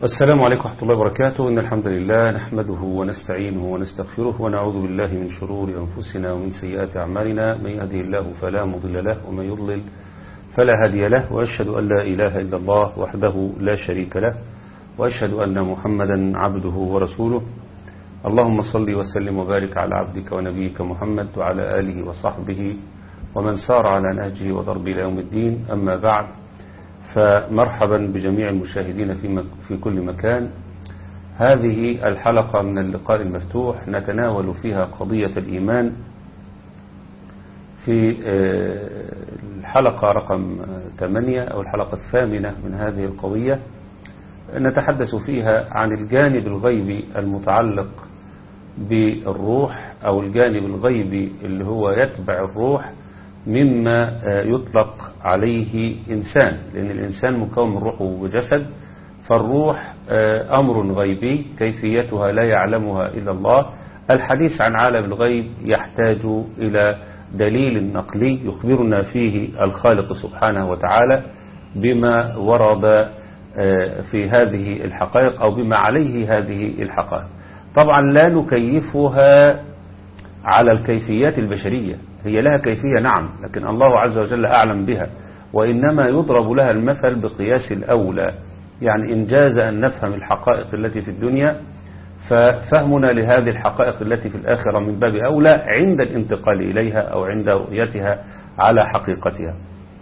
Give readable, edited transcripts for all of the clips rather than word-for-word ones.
السلام عليكم ورحمة الله وبركاته. إن الحمد لله نحمده ونستعينه ونستغفره ونعوذ بالله من شرور أنفسنا ومن سيئات أعمالنا. من يهده الله فلا مضل له ومن يضلل فلا هادي له، وأشهد أن لا إله إلا الله وحده لا شريك له، وأشهد أن محمدا عبده ورسوله. اللهم صل وسلم وبارك على عبدك ونبيك محمد وعلى آله وصحبه ومن سار على نهجه وضرب إلى يوم الدين. أما بعد، فمرحبا بجميع المشاهدين في كل مكان. هذه الحلقة من اللقاء المفتوح نتناول فيها قضية الإيمان. في الحلقة رقم 8 أو الحلقة 8 من هذه القضية نتحدث فيها عن الجانب الغيبي المتعلق بالروح، أو الجانب الغيبي اللي هو يتبع الروح مما يطلق عليه إنسان، لأن الإنسان مكون من روح وجسد. فالروح أمر غيبي كيفيتها لا يعلمها إلا الله. الحديث عن عالم الغيب يحتاج إلى دليل نقلي يخبرنا فيه الخالق سبحانه وتعالى بما ورد في هذه الحقائق أو بما عليه هذه الحقائق. طبعا لا نكيفها على الكيفيات البشرية، هي لها كيفية نعم، لكن الله عز وجل أعلم بها، وإنما يضرب لها المثل بقياس الأولى. يعني إن جاز أن نفهم الحقائق التي في الدنيا، ففهمنا لهذه الحقائق التي في الآخرة من باب أولى عند الانتقال إليها أو عند رؤيتها على حقيقتها.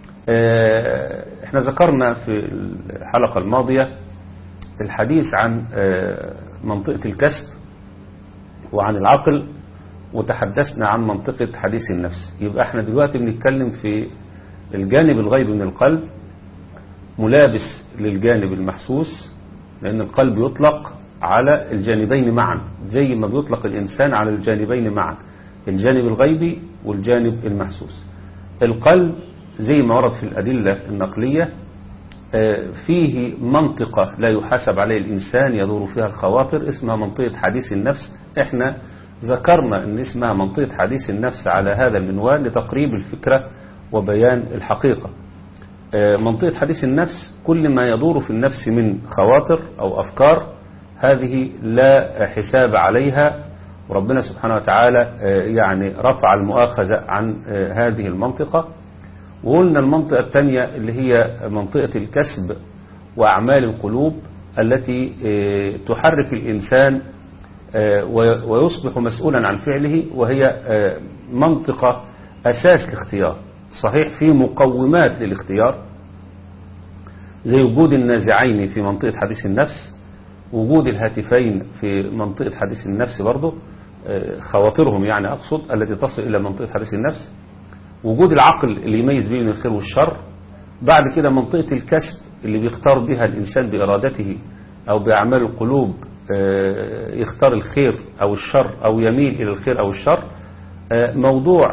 احنا ذكرنا في الحلقة الماضية الحديث عن منطقة الكسب وعن العقل، وتحدثنا عن منطقة حديث النفس. يبقى احنا دلوقتي بنتكلم في الجانب الغيبي من القلب ملابس للجانب المحسوس، لأن القلب يطلق على الجانبين معا، زي ما بيطلق الإنسان على الجانبين معا، الجانب الغيبي والجانب المحسوس. القلب زي ما ورد في الأدلة النقلية فيه منطقة لا يحاسب عليه الإنسان يدور فيها الخواطر، اسمها منطقة حديث النفس. احنا ذكرنا أن اسمها منطقة حديث النفس على هذا المنوال لتقريب الفكرة وبيان الحقيقة. منطقة حديث النفس كل ما يدور في النفس من خواطر أو أفكار، هذه لا حساب عليها، وربنا سبحانه وتعالى يعني رفع المؤاخذة عن هذه المنطقة. وقلنا المنطقة الثانية اللي هي منطقة الكسب وأعمال القلوب التي تحرك الإنسان ويصبح مسؤولا عن فعله، وهي منطقة أساس الاختيار. صحيح في مقومات للاختيار زي وجود النازعين في منطقة حديث النفس، وجود الهاتفين في منطقة حديث النفس برضه، خواطرهم يعني أقصد التي تصل إلى منطقة حديث النفس، وجود العقل اللي يميز بين الخير والشر. بعد كده منطقة الكسب اللي بيختار بها الإنسان بإرادته أو بأعمال القلوب، يختار الخير أو الشر أو يميل إلى الخير أو الشر. موضوع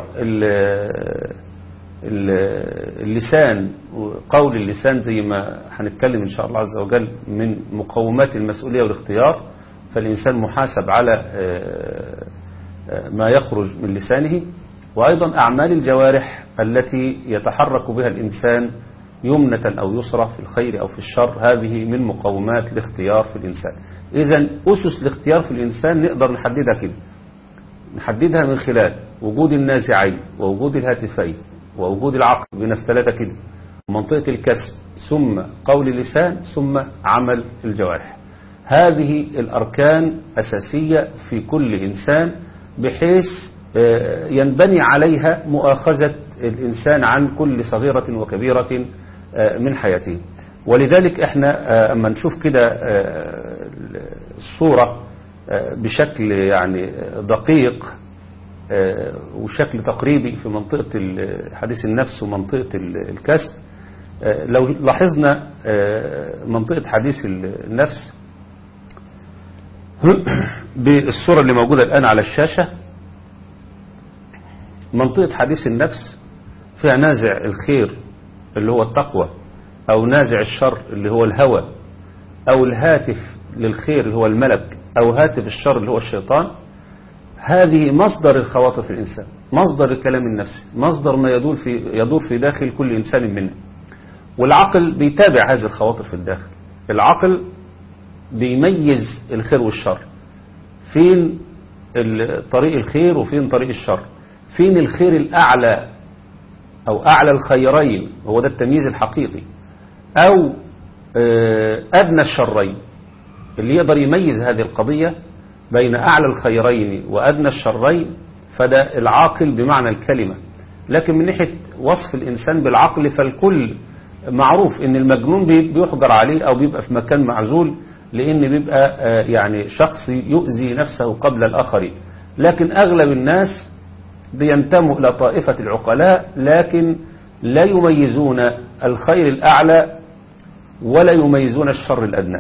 اللسان وقول اللسان زي ما هنتكلم إن شاء الله عز وجل من مقومات المسؤولية والاختيار، فالإنسان محاسب على ما يخرج من لسانه. وأيضا أعمال الجوارح التي يتحرك بها الإنسان يمنة أو يسرى في الخير أو في الشر، هذه من مقومات الاختيار في الإنسان. إذن أسس الاختيار في الإنسان نقدر نحددها كده، نحددها من خلال وجود النازعين ووجود الهاتفين ووجود العقل، بنفتلتها كده، منطقة الكسب ثم قول اللسان ثم عمل الجوارح. هذه الأركان أساسية في كل إنسان، بحيث ينبني عليها مؤاخذة الإنسان عن كل صغيرة وكبيرة من حياته. ولذلك احنا اما نشوف كده الصورة بشكل يعني دقيق وشكل تقريبي في منطقة حديث النفس ومنطقة الكسب، لو لاحظنا منطقة حديث النفس بالصورة اللي موجودة الآن على الشاشة، منطقة حديث النفس فيها نازع الخير اللي هو التقوى، أو نازع الشر اللي هو الهوى، أو الهاتف للخير اللي هو الملك، أو هاتف الشر اللي هو الشيطان. هذه مصدر الخواطر في الإنسان، مصدر الكلام النفسي، مصدر ما يدور في داخل كل إنسان منا. والعقل بيتابع هذه الخواطر في الداخل. العقل بيميز الخير والشر، فين طريق الخير وفين طريق الشر، فين الخير الأعلى أو أعلى الخيرين، هو ده التمييز الحقيقي، أو أدنى الشرين. اللي يقدر يميز هذه القضية بين أعلى الخيرين وأدنى الشرين فده العاقل بمعنى الكلمة. لكن من ناحية وصف الإنسان بالعقل فالكل معروف إن المجنون بيحجر عليه أو بيبقى في مكان معزول، لأن بيبقى يعني شخص يؤذي نفسه قبل الآخرين. لكن أغلب الناس بينتموا إلى طائفة العقلاء، لكن لا يميزون الخير الأعلى ولا يميزون الشر الأدنى،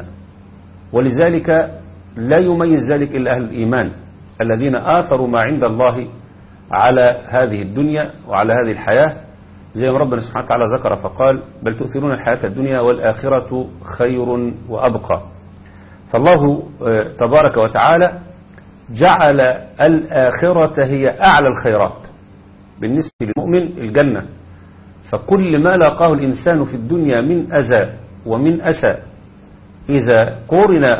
ولذلك لا يميز ذلك إلا أهل الإيمان الذين آثروا ما عند الله على هذه الدنيا وعلى هذه الحياة، زي ما ربنا سبحانه وتعالى ذكر فقال: بل تؤثرون الحياة الدنيا والآخرة خير وأبقى. فالله تبارك وتعالى جعل الآخرة هي أعلى الخيرات بالنسبة للمؤمن الجنة. فكل ما لاقاه الإنسان في الدنيا من أذى ومن أسى إذا قورن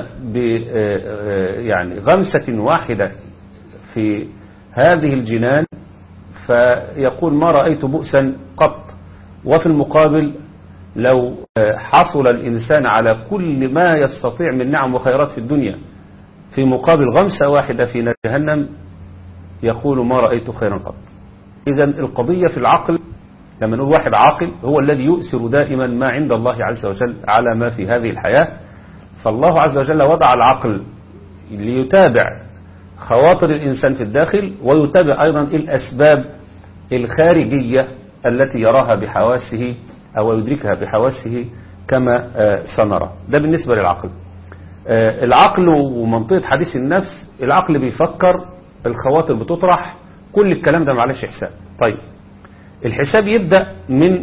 يعني غمسة واحدة في هذه الجنان فيقول: ما رأيت بؤسا قط. وفي المقابل لو حصل الإنسان على كل ما يستطيع من نعم وخيرات في الدنيا في مقابل غمسة واحدة في نار جهنم يقول: ما رأيت خيرا قط. إذن القضية في العقل، لما نقول واحد عاقل هو الذي يؤثر دائما ما عند الله عز وجل على ما في هذه الحياة. فالله عز وجل وضع العقل ليتابع خواطر الإنسان في الداخل، ويتابع أيضا الأسباب الخارجية التي يراها بحواسه أو يدركها بحواسه كما سنرى. ده بالنسبة للعقل. العقل ومنطقة حديث النفس، العقل بيفكر، الخواطر بتطرح، كل الكلام ده معلش حساب. طيب الحساب يبدأ من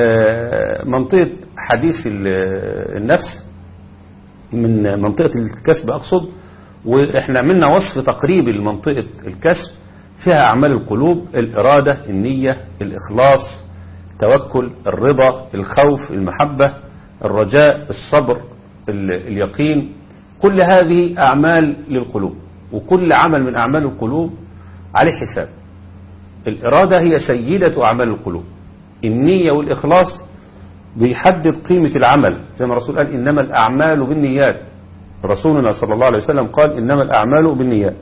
منطقة حديث النفس، من منطقة الكسب أقصد. وإحنا عملنا وصف تقريبي لمنطقة الكسب، فيها أعمال القلوب: الإرادة، النية، الإخلاص، التوكل، الرضا، الخوف، المحبة، الرجاء، الصبر، اليقين. كل هذه أعمال للقلوب، وكل عمل من أعمال القلوب عليه حساب. الإرادة هي سيدة أعمال القلوب، النية والإخلاص بيحدد قيمة العمل، زي ما الرسول قال: إنما الأعمال بالنيات. رسولنا صلى الله عليه وسلم قال: إنما الأعمال بالنيات.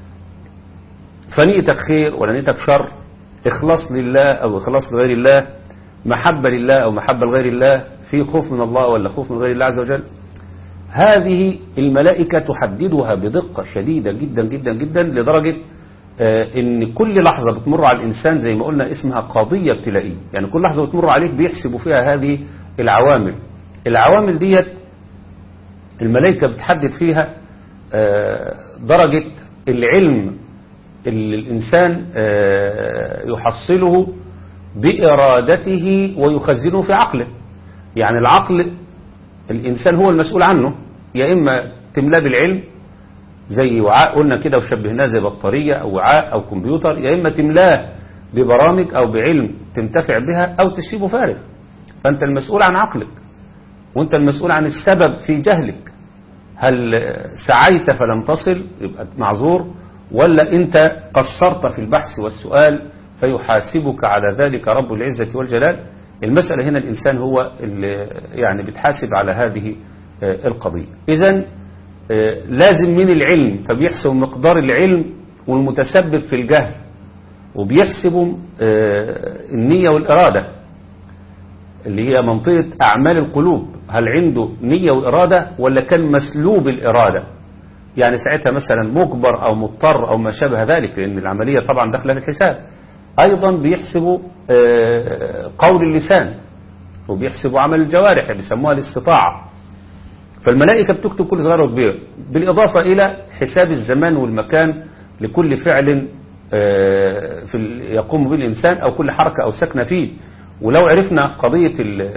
فنيتك خير ولا نيتك شر، إخلاص لله أو إخلاص لغير الله، محبة لله أو محبة لغير الله، في خوف من الله ولا خوف من غير الله عز وجل، هذه الملائكة تحددها بدقة شديدة جدا جدا جدا، لدرجة ان كل لحظة بتمر على الإنسان زي ما قلنا اسمها قضية ابتلائية. يعني كل لحظة بتمر عليك بيحسبوا فيها هذه العوامل. العوامل ديت الملائكة بتحدد فيها درجة العلم اللي الإنسان يحصله بإرادته ويخزنه في عقله. يعني العقل الإنسان هو المسؤول عنه، يا إما تملاه بالعلم زي وعاء قلنا كده وشبهناه زي بطارية أو وعاء أو كمبيوتر، يا إما تملاه ببرامج أو بعلم تنتفع بها أو تسيبه فارغ. فأنت المسؤول عن عقلك، وأنت المسؤول عن السبب في جهلك. هل سعيت فلم تصل يبقى معذور، ولا أنت قصرت في البحث والسؤال فيحاسبك على ذلك رب العزة والجلال؟ المسألة هنا الإنسان هو اللي يعني بتحاسب على هذه القضية. إذن لازم من العلم، فبيحسب مقدار العلم والمتسبب في الجهل، وبيحسبوا النية والإرادة اللي هي منطقة أعمال القلوب، هل عنده نية وإرادة ولا كان مسلوب الإرادة؟ يعني ساعتها مثلا مجبر أو مضطر أو ما شابه ذلك، لأن العملية طبعا داخلة في الحساب. أيضا بيحسبوا قول اللسان، وبيحسبوا عمل الجوارح بيسموها الاستطاعة. فالملائكة بتكتب كل صغير وكبير، بالإضافة إلى حساب الزمان والمكان لكل فعل يقوم به الإنسان أو كل حركة أو سكنة فيه. ولو عرفنا قضية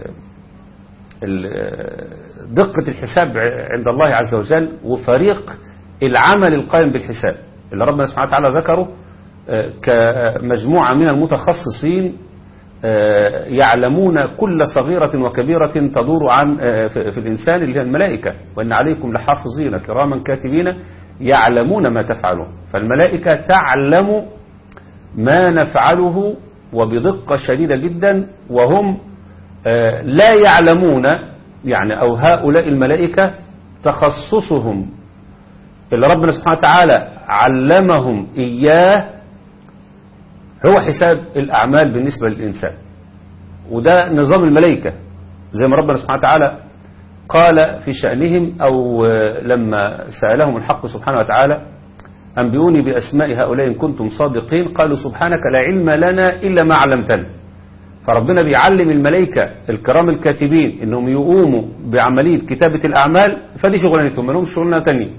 دقة الحساب عند الله عز وجل وفريق العمل القائم بالحساب اللي ربنا سبحانه وتعالى ذكره كمجموعة من المتخصصين يعلمون كل صغيرة وكبيرة تدور عن في الإنسان اللي هي الملائكة، وإن عليكم لحافظين كراما كاتبين يعلمون ما تفعلون. فالملائكة تعلم ما نفعله وبدقة شديدة جدا، وهم لا يعلمون يعني، أو هؤلاء الملائكة تخصصهم اللي ربنا سبحانه وتعالى علمهم إياه هو حساب الأعمال بالنسبة للإنسان. وده نظام الملائكة زي ما ربنا سبحانه وتعالى قال في شأنهم، أو لما سألهم الحق سبحانه وتعالى أنبئوني بأسماء هؤلاء إن كنتم صادقين، قالوا سبحانك لا علم لنا إلا ما علمتنا. فربنا بيعلم الملائكة الكرام الكاتبين إنهم يقوموا بعملية كتابة الأعمال، فدي شغلانتهم، ما لهمش شغلانة تانية،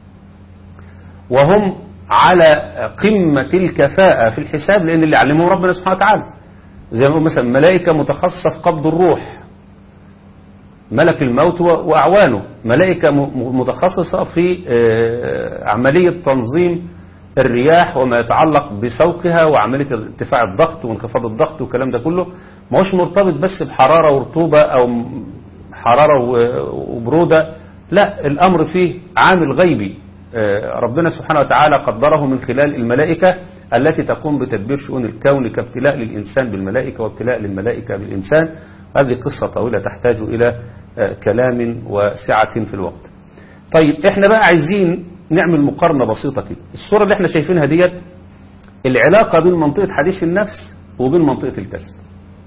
وهم على قمة الكفاءة في الحساب، لأن اللي علمهم ربنا سبحانه وتعالى. زي ما نقول مثلا ملائكة متخصصة في قبض الروح، ملك الموت وأعوانه، ملائكة متخصصة في عملية تنظيم الرياح وما يتعلق بسوقها، وعملية ارتفاع الضغط وانخفاض الضغط والكلام ده كله. ما هوش مرتبط بس بحرارة ورطوبة أو حرارة وبرودة، لا، الأمر فيه عامل غيبي ربنا سبحانه وتعالى قدره من خلال الملائكة التي تقوم بتدبير شؤون الكون، كابتلاء للإنسان بالملائكة وابتلاء للملائكة بالإنسان. هذه قصة طويلة تحتاج إلى كلام وسعة في الوقت. طيب احنا بقى عايزين نعمل مقارنة بسيطة كده. الصورة اللي احنا شايفينها ديت العلاقة بين منطقة حديث النفس وبين منطقة الكسب،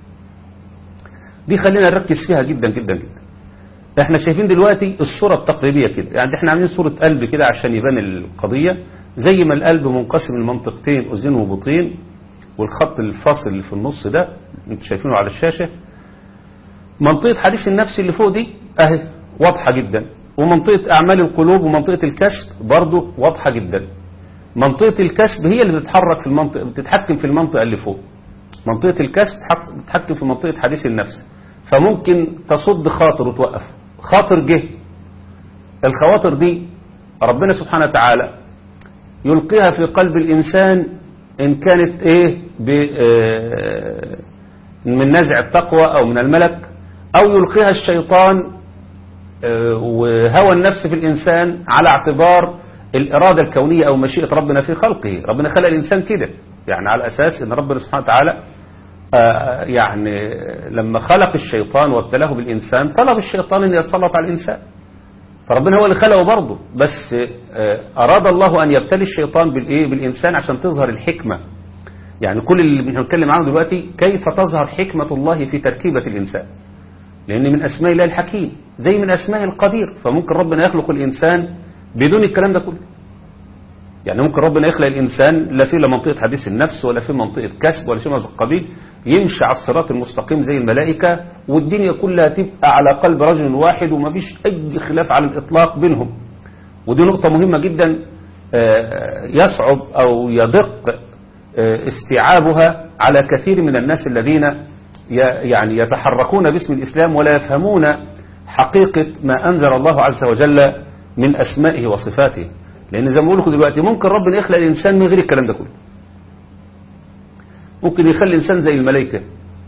دي خلينا نركز فيها جدا جدا جدا. احنا شايفين دلوقتي الصورة التقريبية كده، يعني احنا عاملين صورة قلب كده عشان يبان القضية، زي ما القلب منقسم لمنطقتين، أذين وبطين، والخط الفاصل اللي في النص ده انتوا شايفينه على الشاشة. منطقة حديث النفس اللي فوق دي اهي واضحة جدا، ومنطقة أعمال القلوب ومنطقة الكسب برضو واضحة جدا. منطقة الكسب هي اللي بتتحرك في المنطقة، بتتحكم في المنطقة اللي فوق. منطقة الكسب بتتحكم في منطقة حديث النفس، فممكن تصد خاطر وتوقف خاطر جه. الخواطر دي ربنا سبحانه وتعالى يلقيها في قلب الإنسان إن كانت من نزع التقوى أو من الملك، أو يلقيها الشيطان وهوى النفس في الإنسان على اعتبار الإرادة الكونية أو مشيئة ربنا في خلقه. ربنا خلق الإنسان كده، يعني على أساس أن ربنا سبحانه وتعالى يعني لما خلق الشيطان وابتلاه بالإنسان طلب الشيطان أن يتسلط على الإنسان، فربنا هو اللي خلقه برضه، بس أراد الله أن يبتلي الشيطان بالإنسان عشان تظهر الحكمة. يعني كل اللي بنتكلم عنه دلوقتي كيف تظهر حكمة الله في تركيبة الإنسان، لأن من أسماء الله الحكيم زي من أسماء القدير. فممكن ربنا يخلق الإنسان بدون الكلام ده كله، يعني ممكن ربنا يخلق الإنسان لا في منطقة حديث النفس ولا في منطقة كسب ولا شيء من القبيل، يمشي على الصراط المستقيم زي الملائكة، والدنيا كلها تبقى على قلب رجل واحد وما فيش أي خلاف على الإطلاق بينهم. ودي نقطة مهمة جدا يصعب أو يدق استيعابها على كثير من الناس الذين يعني يتحركون باسم الإسلام ولا يفهمون حقيقة ما أنزل الله عز وجل من أسمائه وصفاته. لأن زي ما بقول لكم دلوقتي ممكن ربنا يخلق الإنسان من غير الكلام ده كله، ممكن يخلي الإنسان زي الملائكة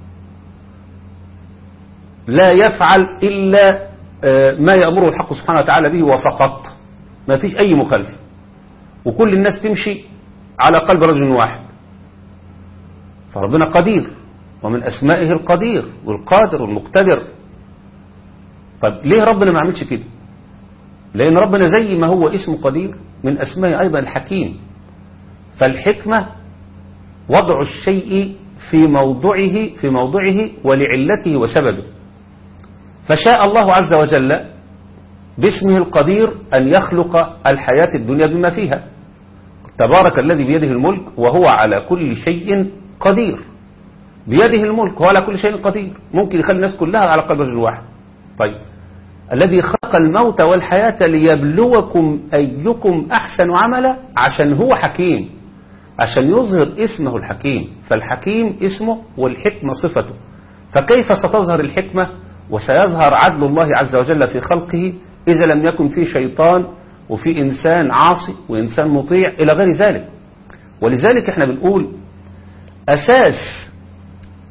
لا يفعل إلا ما يأمره الحق سبحانه وتعالى به وفقط، ما فيش أي مخالفة، وكل الناس تمشي على قلب رجل واحد. فربنا قدير، ومن أسمائه القدير والقادر والمقتدر. طب ليه ربنا ما عملش كده؟ لأن ربنا زي ما هو اسمه قدير من أسمائه أيضا الحكيم. فالحكمة وضع الشيء في موضعه ولعلته وسببه. فشاء الله عز وجل باسمه القدير أن يخلق الحياة الدنيا بما فيها. تبارك الذي بيده الملك وهو على كل شيء قدير. بيده الملك وهو على كل شيء قدير، ممكن يخلي الناس كلها على قلب رجل واحد. طيب الذي خلق الموت والحياة ليبلوكم أيكم أحسن عملا، عشان هو حكيم، عشان يظهر اسمه الحكيم. فالحكيم اسمه والحكمة صفته، فكيف ستظهر الحكمة وسيظهر عدل الله عز وجل في خلقه إذا لم يكن في شيطان وفي إنسان عاصي وإنسان مطيع إلى غير ذلك. ولذلك احنا بنقول أساس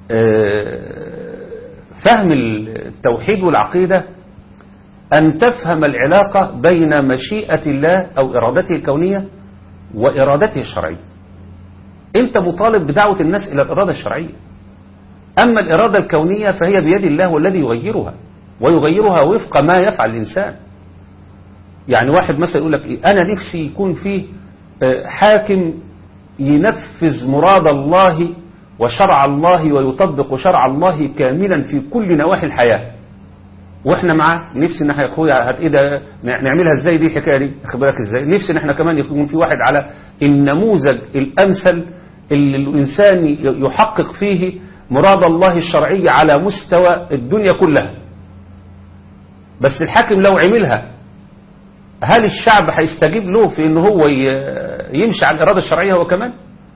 فهم التوحيد والعقيدة أن تفهم العلاقة بين مشيئة الله أو إرادته الكونية وإرادته الشرعية. أنت مطالب بدعوة الناس إلى الإرادة الشرعية، أما الإرادة الكونية فهي بيد الله والذي يغيرها، ويغيرها وفق ما يفعل الإنسان. يعني واحد مثلا يقول لك إيه؟ أنا نفسي يكون فيه حاكم ينفذ مراد الله وشرع الله ويطبق شرع الله كاملا في كل نواحي الحياة، واحنا معاه. نفسي ان احنا يا اخويا ايه ده نعملها ازاي دي الحكايه دي، خد بالك ازاي. نفسي ان احنا كمان يكون في واحد على النموذج الامثل اللي الانسان يحقق فيه مراد الله الشرعي على مستوى الدنيا كلها. بس الحاكم لو عملها هل الشعب هيستجيب له في ان هو يمشي على الاراده الشرعيه هو كمان؟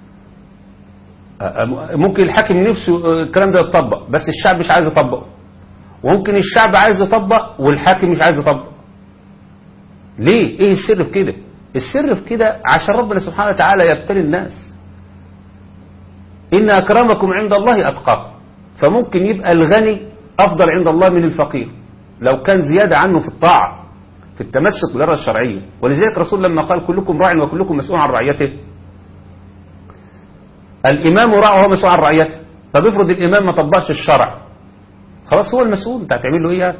ممكن الحاكم نفسه الكلام ده يتطبق بس الشعب مش عايز يطبقه، وممكن الشعب عايز يطبق والحاكم مش عايز يطبق. ليه؟ ايه السر في كده؟ السر في كده عشان ربنا سبحانه وتعالى يبتلي الناس. إن أكرمكم عند الله أتقاكم. فممكن يبقى الغني أفضل عند الله من الفقير لو كان زيادة عنه في الطاعة في التمسك بالإرادة الشرعية. ولذلك الرسول لما قال كلكم راع وكلكم مسؤول عن رعيته، الإمام راع وهو مسؤول عن رعيته. طب افرض الإمام ما طبقش الشرع، خلاص هو المسؤول، انت هتعمل له ايه؟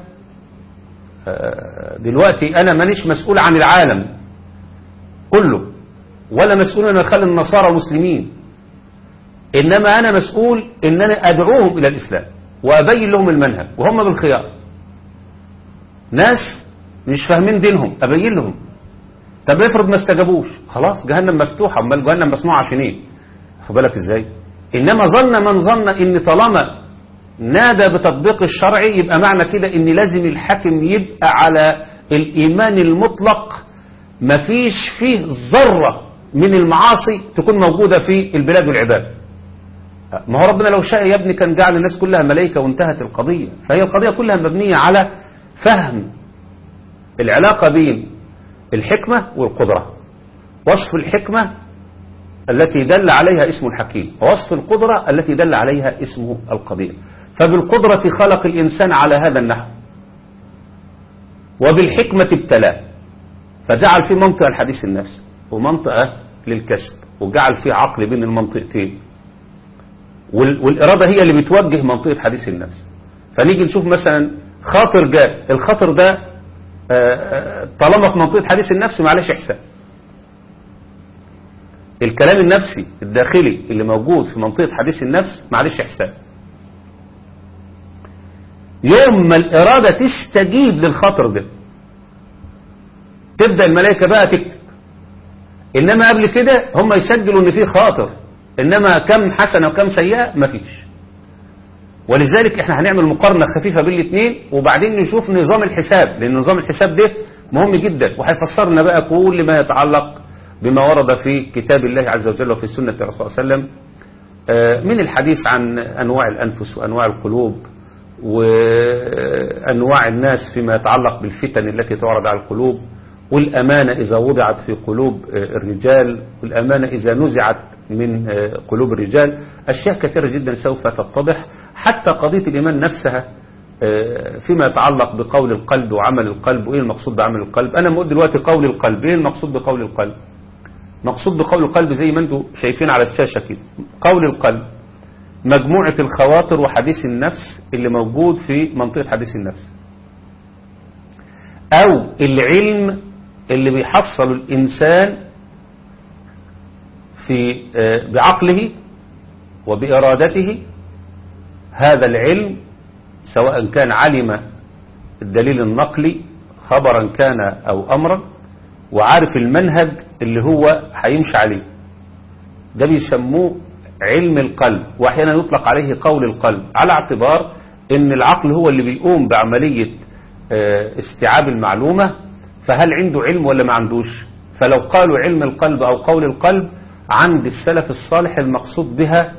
دلوقتي انا مانيش مسؤول عن العالم كله، ولا مسؤول ان اخلي النصارى مسلمين، انما انا مسؤول ان انا ادعوهم الى الاسلام وابين لهم المنهج، وهم بالخيار. ناس مش فاهمين دينهم ابين لهم. طب افرض ما استجابوش، خلاص جهنم مفتوحه، امال جهنم مصنوعه عشان ايه؟ خد بالك ازاي. انما ظن من ظن ان طالما نادى بتطبيق الشرعي يبقى معنى كده ان لازم الحاكم يبقى على الايمان المطلق، مفيش فيه ذره من المعاصي تكون موجوده في البلاد والعباد. ما هو ربنا لو شاء يا ابني كان جعل الناس كلها ملائكه وانتهت القضيه. فهي القضيه كلها مبنيه على فهم العلاقه بين الحكمه والقدره. وصف الحكمه التي دل عليها اسم الحكيم، ووصف القدره التي دل عليها اسمه القدير. فبالقدرة خلق الإنسان على هذا النحو، وبالحكمة ابتلاه، فجعل في منطقة الحديث النفسي ومنطقة للكسب، وجعل في عقل بين المنطقتين، والإرادة هي اللي بتوجه منطقة حديث النفس. فنيجي نشوف مثلا خاطر جاء، الخاطر ده طالما في منطقة حديث النفس معلش إحسان. الكلام النفسي الداخلي اللي موجود في منطقة حديث النفس معلش إحسان. يوم ما الإرادة تستجيب للخطر ده تبدأ الملائكة بقى تكتب. إنما قبل كده هم يسجلوا إن فيه خاطر، إنما كم حسنة وكم سيئة مفيش. ولذلك إحنا هنعمل مقارنة خفيفة بين الاثنين وبعدين نشوف نظام الحساب، لأن نظام الحساب ده مهم جدا وهيفسرنا بقى كل ما يتعلق بما ورد في كتاب الله عز وجل وفي سنة الرسول صلى الله عليه وسلم من الحديث عن أنواع الأنفس وأنواع القلوب وأنواع الناس فيما يتعلق بالفتن التي تعرض على القلوب، والأمانة إذا وضعت في قلوب الرجال، والأمانة إذا نزعت من قلوب الرجال. أشياء كثيرة جدا سوف تتضح، حتى قضية الإيمان نفسها فيما يتعلق بقول القلب وعمل القلب، وإيه المقصود بعمل القلب. أنا بقول دلوقتي قول القلب، إيه المقصود بقول القلب؟ مقصود بقول القلب زي ما أنتم شايفين على الشاشة كده، قول القلب مجموعة الخواطر وحديث النفس اللي موجود في منطقة حديث النفس، أو العلم اللي بيحصل الإنسان في بعقله وبإرادته. هذا العلم سواء كان علم الدليل النقلي خبرا كان أو أمرا، وعارف المنهج اللي هو هيمشي عليه، ده بيسموه علم القلب، وأحيانا يطلق عليه قول القلب، على اعتبار ان العقل هو اللي بيقوم بعملية استيعاب المعلومة. فهل عنده علم ولا ما عندوش؟ فلو قالوا علم القلب أو قول القلب عند السلف الصالح المقصود بها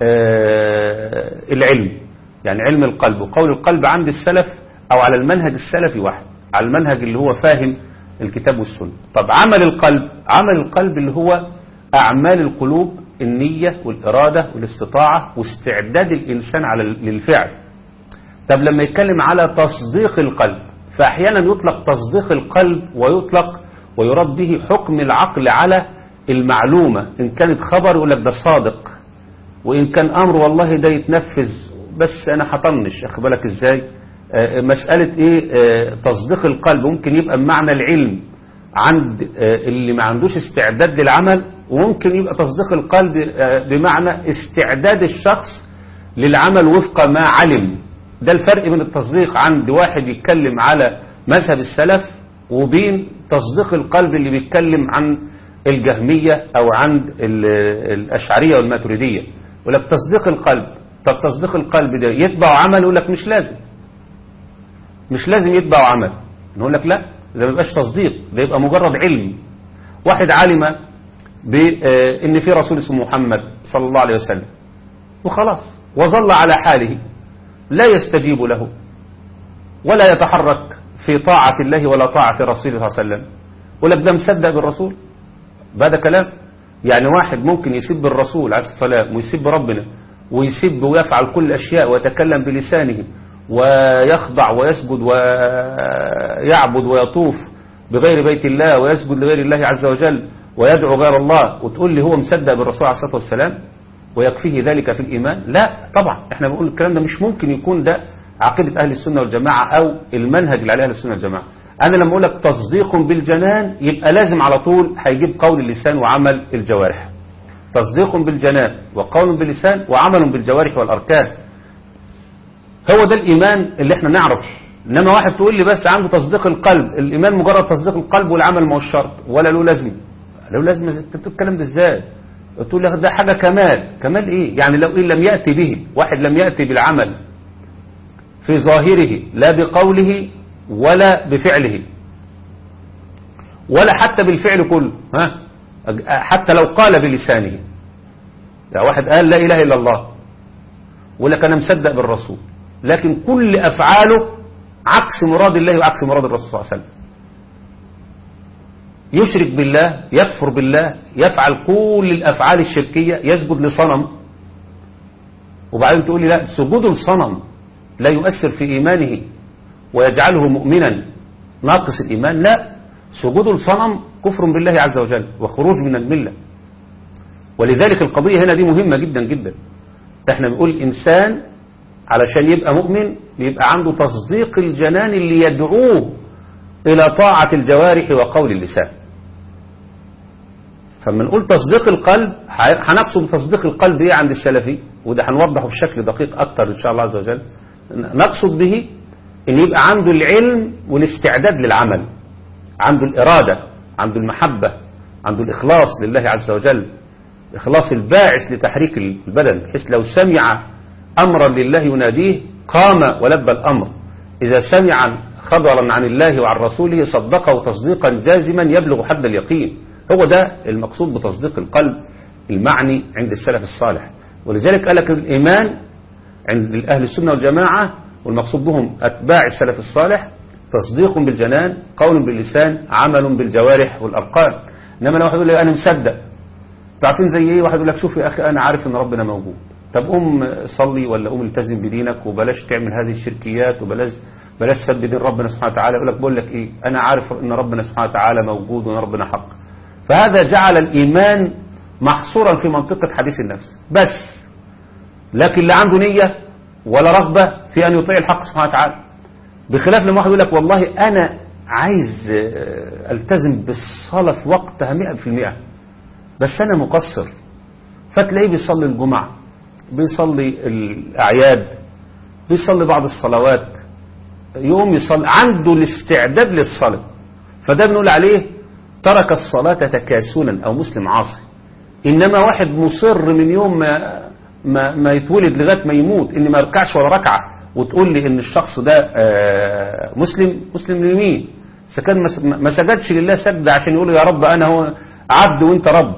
العلم، يعني علم القلب وقول القلب عند السلف أو على المنهج السلفي واحد، على المنهج اللي هو فاهم الكتاب والسنة. طب عمل القلب، عمل القلب اللي هو أعمال القلوب النية والإرادة والاستطاعة واستعداد الإنسان للفعل. طب لما يتكلم على تصديق القلب، فأحيانا يطلق تصديق القلب ويطلق ويراد به حكم العقل على المعلومة. إن كانت خبر يقول لك ده صادق، وإن كان أمر والله ده يتنفذ، بس أنا هطنش. أخد بالك إزاي؟ مسألة إيه؟ تصديق القلب ممكن يبقى بمعنى العلم عند اللي ما عندوش استعداد للعمل، وممكن يبقى تصديق القلب بمعنى استعداد الشخص للعمل وفق ما علم. ده الفرق بين التصديق عند واحد يتكلم على مذهب السلف وبين تصديق القلب اللي بيتكلم عن الجهمية أو عن الأشعرية والماتريدية. يقول لك تصديق القلب. طب تصديق القلب ده يتبع عمل؟ يقول لك مش لازم يتبع عمل. نقول لك لا، ده ما يبقاش تصديق، ده يبقى مجرد علم. واحد علم بأن في رسول اسمه محمد صلى الله عليه وسلم وخلاص، وظل على حاله لا يستجيب له ولا يتحرك في طاعة الله ولا طاعة رسوله صلى الله عليه وسلم، ولك ده مصدق بالرسول. هذا كلام. يعني واحد ممكن يسب الرسول عليه الصلاة والسلام ويسب ربنا ويسب ويفعل كل الأشياء ويتكلم بلسانه ويخضع ويسجد ويعبد ويطوف بغير بيت الله ويسجد لغير الله عز وجل ويدعو غير الله، وتقول لي هو مصدق بالرسول عليه الصلاة والسلام ويكفيه ذلك في الإيمان؟ لا طبعا، احنا بنقول الكلام ده مش ممكن يكون ده عقيدة أهل السنة والجماعة أو المنهج اللي عليه أهل السنة والجماعة. أنا لما أقول لك تصديق بالجنان يبقى لازم على طول هيجيب قول اللسان وعمل الجوارح. تصديق بالجنان وقول باللسان وعمل بالجوارح والأركان، هو ده الإيمان اللي احنا نعرف. إنما واحد تقول لي بس عنده تصديق القلب، الإيمان مجرد تصديق القلب والعمل ما هو الشرط ولا له لازمة. له لازمة؟ انت بتقول الكلام ده ازاي؟ تقول لك ده حاجة كمال ايه؟ يعني لو إن لم يأتي به، واحد لم يأتي بالعمل في ظاهره لا بقوله ولا بفعله ولا حتى بالفعل كله، حتى لو قال بلسانه. يعني واحد قال لا إله إلا الله ولك أنا مصدق بالرسول، لكن كل أفعاله عكس مراد الله وعكس مراد الرسول صلى الله عليه وسلم، يشرك بالله، يكفر بالله، يفعل كل الأفعال الشركية، يسجد لصنم. وبعدين تقول لي لا، سجود الصنم لا يؤثر في إيمانه ويجعله مؤمنا ناقص الإيمان. لا، سجود الصنم كفر بالله عز وجل وخروج من الملة. ولذلك القضية هنا دي مهمة جدا جدا. احنا بنقول إنسان علشان يبقى مؤمن بيبقى عنده تصديق الجنان اللي يدعوه إلى طاعة الجوارح وقول اللسان. فلما نقول تصديق القلب هنقصد تصديق القلب ايه عند السلفي، وده هنوضحه بشكل دقيق أكتر إن شاء الله عز وجل. نقصد به إن يبقى عنده العلم والاستعداد للعمل، عنده الإرادة، عنده المحبة، عنده الإخلاص لله عز وجل، إخلاص الباعث لتحريك البدن، بحيث لو سمع أمرا لله يناديه قام ولبى الأمر. إذا سمع خبرا عن الله وعن رسوله صدقه تصديقا جازما يبلغ حد اليقين. هو ده المقصود بتصديق القلب المعني عند السلف الصالح. ولذلك قال لك الإيمان عند أهل السنة والجماعة والمقصود بهم أتباع السلف الصالح تصديق بالجنان، قول باللسان، عمل بالجوارح والأركان. إنما لو واحد يقول لي أنا مصدق، تعرفين زي إيه؟ واحد يقول لك شوف يا أخي أنا عارف إن ربنا موجود، طب قوم صلي ولا قوم التزم بدينك وبلاش تعمل هذه الشركيات وبلاش سب دين ربنا سبحانه وتعالى. يقول لك بقول لك إيه، أنا عارف إن ربنا سبحانه وتعالى موجود وإن ربنا حق. فهذا جعل الإيمان محصورا في منطقة حديث النفس بس، لكن لا عنده نية ولا رغبة في أن يطيع الحق سبحانه وتعالى. بخلاف لما واحد يقول لك والله أنا عايز ألتزم بالصلاة في وقتها 100%، بس أنا مقصر، فتلاقيه بيصلي الجمعة، بيصلي الأعياد، بيصلي بعض الصلوات، يقوم يصلي، عنده الاستعداد للصلاة. فده بنقول عليه ترك الصلاة تكاسلا أو مسلم عاصي. إنما واحد مصر من يوم ما يتولد لغاية ما يموت إن ما يركعش ولا ركعة، وتقول لي إن الشخص ده مسلم لمين؟ سكان ما سجدش لله سجد عشان يقول يا رب أنا هو عبد وإنت رب،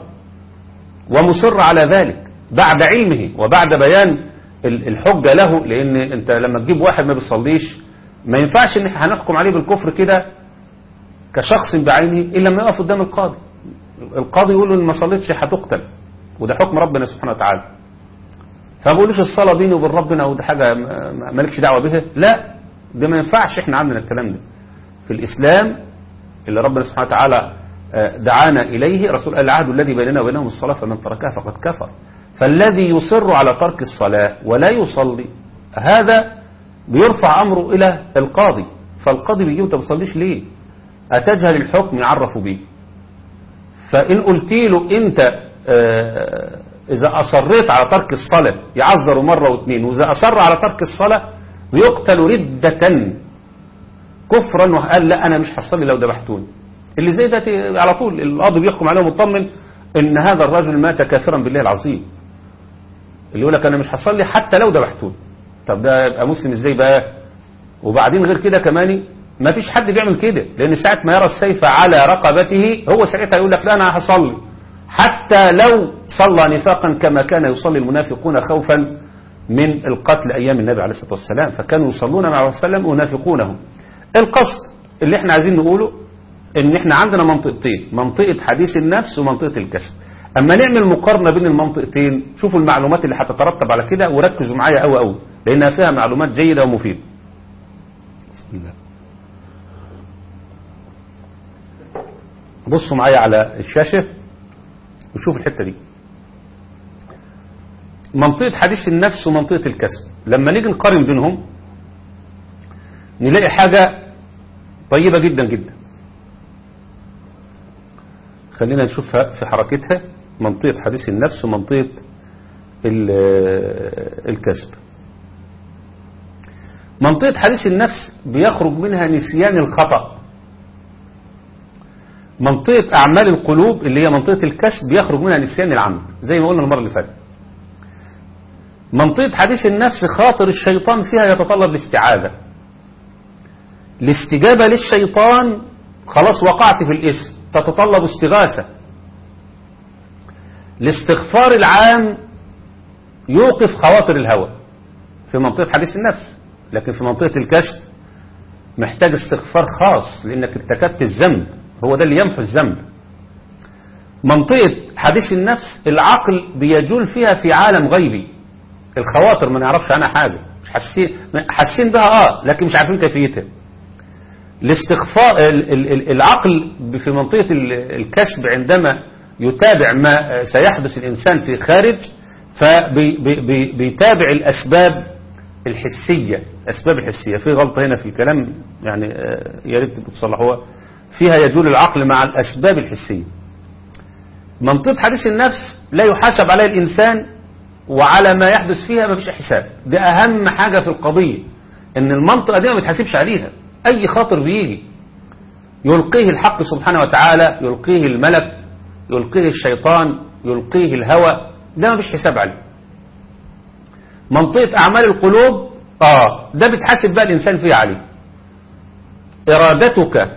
ومصر على ذلك بعد علمه وبعد بيان الحجة له. لأن أنت لما تجيب واحد ما بيصليش ما ينفعش إن هنحكم عليه بالكفر كده كشخص بعينه إلا لما يقف قدام القاضي. القاضي يقول له إن ما صليتش هتقتل، وده حكم ربنا سبحانه وتعالى. فما بقولوش الصلاة بيني وبين ربنا وده حاجة مالكش دعوة بها، لا، ده ما ينفعش. احنا عندنا الكلام ده في الإسلام اللي ربنا سبحانه وتعالى دعانا إليه. رسول قال العهد الذي بيننا وبينهم الصلاة فمن تركها فقد كفر. فالذي يصر على ترك الصلاة ولا يصلي هذا بيرفع أمره إلى القاضي، فالقاضي بيجي انت ما بتصليش ليه؟ أتجهل الحكم يعرف به. فإن قلت له أنت إذا أصريت على ترك الصلاة يعذر مرة واثنين، وإذا أصر على ترك الصلاة بيقتل ردة كفرا، وقال لا أنا مش هصلي لو ذبحتوني. اللي زي ده على طول القاضي بيحكم عليه مطمن إن هذا الرجل مات كافرا بالله العظيم. اللي يقول لك أنا مش هصلي حتى لو ذبحتوني، طب ده يبقى مسلم إزاي بقى؟ وبعدين غير كده كمان ما فيش حد بيعمل كده، لأن ساعة ما يرى السيف على رقبته هو ساعتها يقول لك لا أنا هصلي، حتى لو صلى نفاقا كما كان يصلي المنافقون خوفا من القتل أيام النبي عليه الصلاة والسلام، فكانوا يصلون مع الرسول صلى الله عليه وسلم ونافقونهم. القصد اللي احنا عايزين نقوله ان احنا عندنا منطقتين، منطقة حديث النفس ومنطقة الكسب. اما نعمل مقارنة بين المنطقتين شوفوا المعلومات اللي هتترتب على كده، وركزوا معايا قوي قوي لانها فيها معلومات جيدة ومفيدة. بسم الله. بصوا معايا على الشاشة وشوفوا الحتة دي، منطقة حديث النفس ومنطقة الكسب. لما نيجي نقارن بينهم نلاقي حاجة طيبة جدا جدا. خلينا نشوفها في حركتها، منطقة حديث النفس ومنطقة الكسب. منطقة حديث النفس بيخرج منها نسيان الخطأ. منطقة أعمال القلوب اللي هي منطقة الكسب بيخرج منها نسيان العمد زي ما قلنا المرة اللي فاتت. منطقة حديث النفس خاطر الشيطان فيها يتطلب الاستعاذة. الاستجابة للشيطان خلاص وقعت في الاسم، تتطلب استغاثة. الاستغفار العام يوقف خواطر الهوى في منطقة حديث النفس، لكن في منطقة الكسب محتاج استغفار خاص لأنك ارتكبت الذنب، هو ده اللي يمحو الذنب. منطقة حديث النفس العقل بيجول فيها في عالم غيبي، الخواطر ما نعرفش عنها حاجة، مش حاسين بها لكن مش عارفين كيفيتها. الاستغفار العقل في منطقة الكسب عندما يتابع ما سيحدث الإنسان في خارج فبيتابع الأسباب الحسية. أسباب الحسية في غلطة هنا في الكلام يعني يا ريت تصلحوها، فيها يجول العقل مع الأسباب الحسية. منطقة حديث النفس لا يحاسب عليها الإنسان، وعلى ما يحدث فيها ما فيش حساب. ده أهم حاجة في القضية، إن المنطقة دي ما بتحاسبش عليها. أي خاطر بيجي يلقيه الحق سبحانه وتعالى، يلقيه الملك، يلقيه الشيطان، يلقيه الهوى، ده ما فيش حساب عليه. منطقة أعمال القلوب ده بتحاسب بقى الإنسان فيها عليه. إرادتك،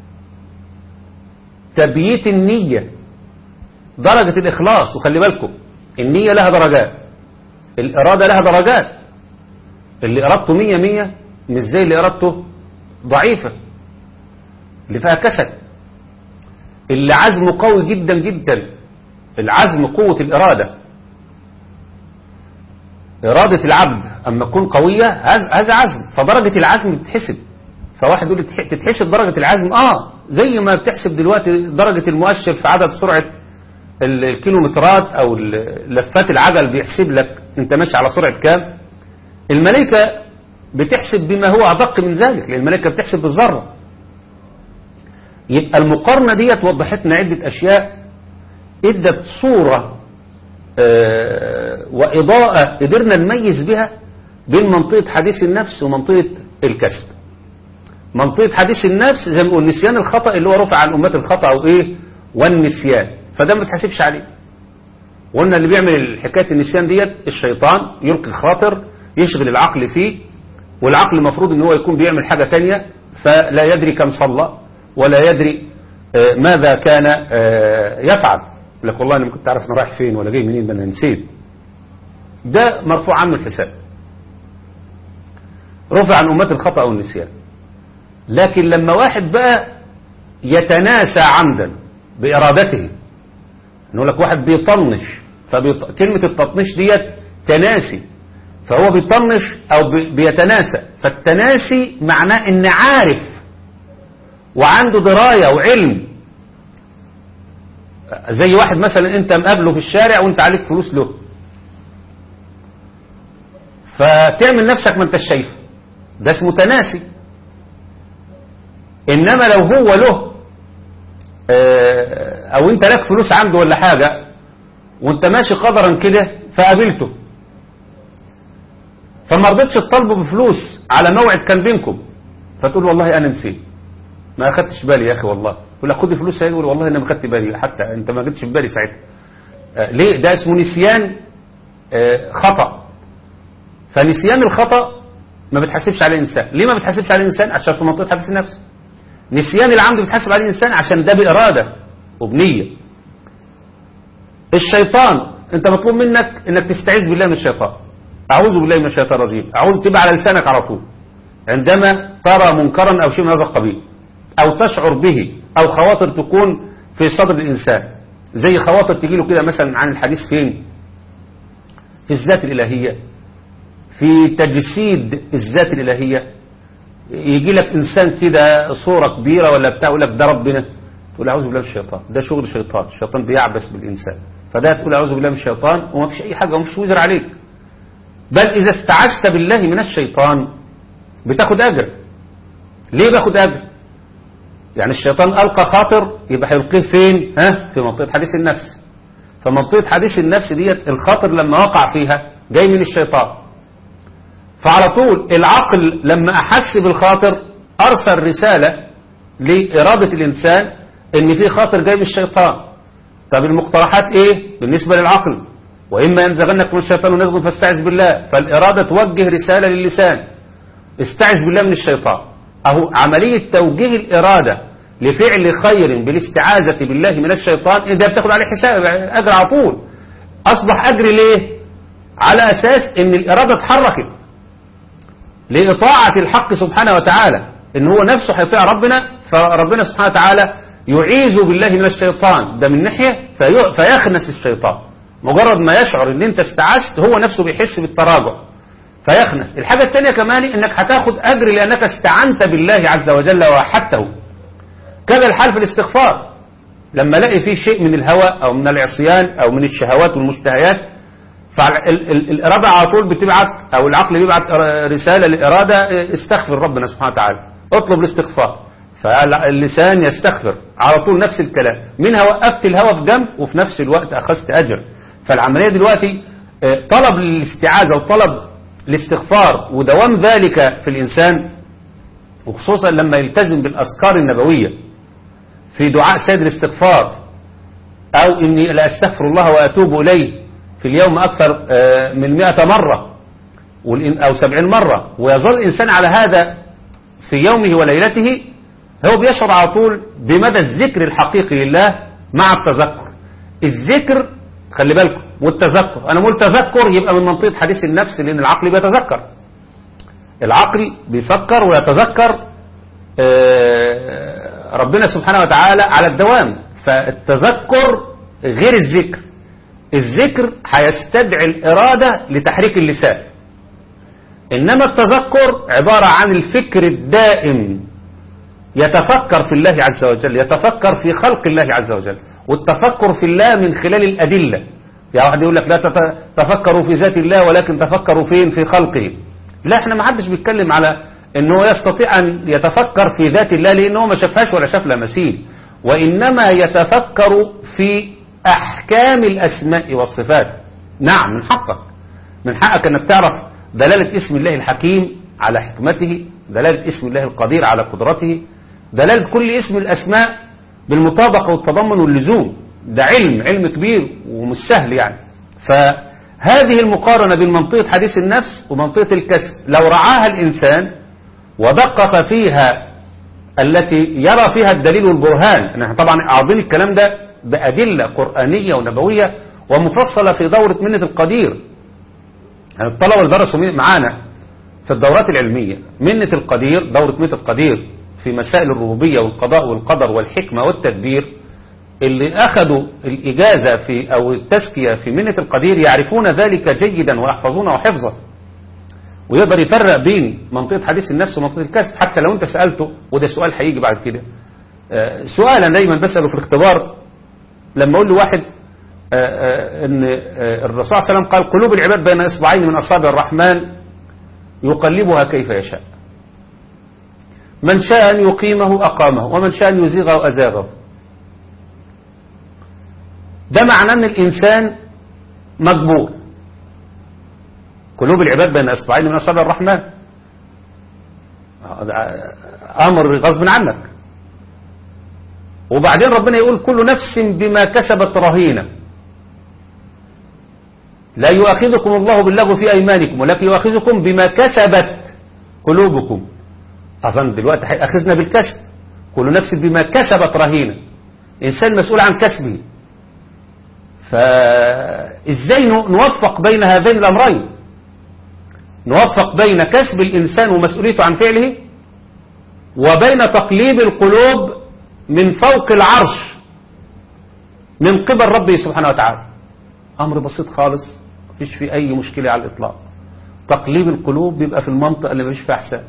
تبييت النية، درجة الإخلاص. وخلي بالكم النية لها درجات، الإرادة لها درجات. اللي إرادته 100 مش زي اللي إرادته ضعيفة، اللي فيها كسل. اللي عزمه قوي جدا جدا، العزم قوة الإرادة. إرادة العبد أما تكون قوية هذا عزم، فدرجة العزم بتحسب. فواحد يقول تتحسب درجة العزم زي ما بتحسب دلوقتي درجة المؤشر في عدد سرعة الكيلومترات أو لفات العجل، بيحسب لك أنت ماشي على سرعة كام. الملائكة بتحسب بما هو أدق من ذلك، لأن الملائكة بتحسب بالذرة. يبقى المقارنة دي وضحت لنا عدة أشياء، ادت صورة وإضاءة قدرنا نميز بها بين منطقة حديث النفس ومنطقة الكسب. منطقة حديث النفس زي ما نقول نسيان الخطأ اللي هو رفع عن أمات الخطأ والنسيان، فده ما تحسبش عليه. وقلنا اللي بيعمل حكاية النسيان ديت الشيطان، يلقي خاطر يشغل العقل فيه، والعقل المفروض ان هو يكون بيعمل حاجة تانية، فلا يدري كم صلى ولا يدري ماذا كان يفعل. لك والله انا ما كنت عارف انا رايح فين ولا جاي منين، ده انا نسيت. ده مرفوع عنه الحساب، رفع عن أمات الخطأ والنسيان. لكن لما واحد بقى يتناسى عمدا بإرادته، نقول لك واحد بيطنش فكلمة التطنيش ديت تناسي، فهو بيطنش أو بيتناسى. فالتناسي معناه إن عارف وعنده دراية وعلم. زي واحد مثلا أنت مقابله في الشارع وأنت عليك فلوس له، فتعمل نفسك ما انتش شايفه، ده اسمه تناسي. إنما لو هو له أو أنت لك فلوس عنده ولا حاجة وأنت ماشي قدرا كده فقابلته، فما رضيتش تطالبه بفلوس على موعد كان بينكم، فتقول والله أنا نسيت ما أخدتش بالي يا أخي والله، يقول لك خد فلوس، هيقول والله أنا ما أخدت بالي، حتى أنت ما جتش في بالي ساعتها. ليه؟ ده اسمه نسيان خطأ. فنسيان الخطأ ما بتحسبش عليه الإنسان. ليه ما بتحسبش عليه الإنسان؟ عشان في منطقة حديث النفس. نسيان العمد بتحسب عليه الإنسان عشان ده بإرادة وبنية. الشيطان أنت مطلوب منك أنك تستعيذ بالله من الشيطان، أعوذ بالله من الشيطان الرجيم، أعوذ تبقى على لسانك على طول عندما ترى منكرا أو شيء من هذا القبيل، أو تشعر به، أو خواطر تكون في صدر الإنسان، زي خواطر تجي له كده مثلا عن الحديث فين؟ في الذات الإلهية، في تجسيد الذات الإلهية. يجي لك إنسان كده صورة كبيرة ولا بتاع يقول لك ده ربنا، تقول أعوذ بالله من الشيطان، ده شغل الشيطان، الشيطان بيعبس بالإنسان، فده تقول أعوذ بالله من الشيطان وما فيش أي حاجة ومش وزر عليك. بل إذا استعذت بالله من الشيطان بتاخد أجر. ليه باخد أجر؟ يعني الشيطان ألقى خاطر يبقى هيلقيه فين؟ في منطقة حديث النفس. فمنطقة حديث النفس ديت الخاطر لما وقع فيها جاي من الشيطان، فعلى طول العقل لما أحس بالخاطر أرسل رسالة لإرادة الإنسان إن في خاطر جاي من الشيطان. طب المقترحات إيه بالنسبة للعقل؟ وإما ينزغنك من الشيطان ونزغ فاستعذ بالله. فالإرادة توجه رسالة للسان استعذ بالله من الشيطان. أهو عملية توجيه الإرادة لفعل خير بالاستعاذة بالله من الشيطان، إن ده بتاخد عليه حساب أجر على طول. أصبح أجر ليه؟ على أساس إن الإرادة اتحركت لإطاعة الحق سبحانه وتعالى، إن هو نفسه هيطيع ربنا، فربنا سبحانه وتعالى يعيذ بالله من الشيطان. ده من ناحية فيخنس الشيطان، مجرد ما يشعر إن أنت استعذت هو نفسه بيحس بالتراجع فيخنس. الحاجة الثانية كمان إنك هتاخد أجر لأنك استعنت بالله عز وجل ووحدته. كذا الحال في الاستغفار، لما الاقي فيه شيء من الهوى أو من العصيان أو من الشهوات والمشتهيات، فالإرادة على طول بتبعت أو العقل بيبعت رسالة للإرادة استغفر ربنا سبحانه وتعالى، اطلب الاستغفار، فاللسان يستغفر على طول نفس الكلام. منها وقفت الهوى في جنب وفي نفس الوقت أخذت أجر. فالعملية دلوقتي طلب الاستعاذة وطلب الاستغفار ودوام ذلك في الإنسان، وخصوصا لما يلتزم بالأذكار النبوية في دعاء سيد الاستغفار، أو إني لا أستغفر الله وأتوب إليه في اليوم أكثر من 100 مرة أو 70 مرة، ويظل الإنسان على هذا في يومه وليلته، هو بيشعر على طول بمدى الذكر الحقيقي لله مع التذكر. الذكر خلي بالكم والتذكر، أنا بقول تذكر يبقى من منطقة حديث النفس، لأن العقل بيتذكر، العقل بيفكر ويتذكر ربنا سبحانه وتعالى على الدوام. فالتذكر غير الذكر. الذكر هيستدعي الإرادة لتحريك اللسان، إنما التذكر عبارة عن الفكر الدائم، يتفكر في الله عز وجل، يتفكر في خلق الله عز وجل، والتفكر في الله من خلال الأدلة. يعني واحد يقول لك لا تفكروا في ذات الله ولكن تفكروا فين؟ في خلقه. لا، احنا ما حدش بيتكلم على انه يستطيع ان يتفكر في ذات الله لانه ما شافهاش ولا شاف لها مثيل، وانما يتفكر في احكام الاسماء والصفات. نعم، من حقك انك تعرف دلالة اسم الله الحكيم على حكمته، دلالة اسم الله القدير على قدرته، دلالة كل اسم الاسماء بالمطابقة والتضمن واللزوم. ده علم كبير ومش سهل يعني. فهذه المقارنة بين منطقة حديث النفس ومنطقة الكسب لو رعاها الإنسان ودقق فيها التي يرى فيها الدليل والبرهان، نحن طبعا أعضين الكلام ده بأدلة قرآنية ونبوية ومفصلة في دورة منة القدير. يعني الطلبة اللي درسوا معانا في الدورات العلمية منة القدير، دورة منة القدير في مسائل الربوبية والقضاء والقدر والحكمة والتدبير، اللي أخذوا الإجازة في أو التزكية في منة القدير يعرفون ذلك جيدا ويحفظونه حفظا، ويقدر يفرق بين منطقة حديث النفس ومنطقة الكسب. حتى لو أنت سألته، وده سؤال هيجي بعد كده، سؤال أنا دايما بسأله في الاختبار لما أقول له واحد أن الرسول صلى الله عليه وسلم قال قلوب العباد بين إصبعين من أصابع الرحمن يقلبها كيف يشاء، من شاء أن يقيمه أقامه ومن شاء أن يزيغه أزاغه. ده معناه أن الإنسان مجبور، قلوب العباد بين إصبعين من أصابع الرحمن، أمر غصب عنك. وبعدين ربنا يقول كل نفس بما كسبت رهينة، لا يؤاخذكم الله باللغو في أيمانكم ولكن يؤاخذكم بما كسبت قلوبكم. أظن دلوقتي هيأخذنا بالكسب، كل نفس بما كسبت رهينة، إنسان مسؤول عن كسبه. فإزاي نوفق بين هذين الأمرين؟ نوفق بين كسب الإنسان ومسؤوليته عن فعله وبين تقليب القلوب من فوق العرش من قبل ربه سبحانه وتعالى. أمر بسيط خالص، مفيش فيه أي مشكلة على الإطلاق. تقليب القلوب بيبقى في المنطقة اللي مفيش فيها حساب،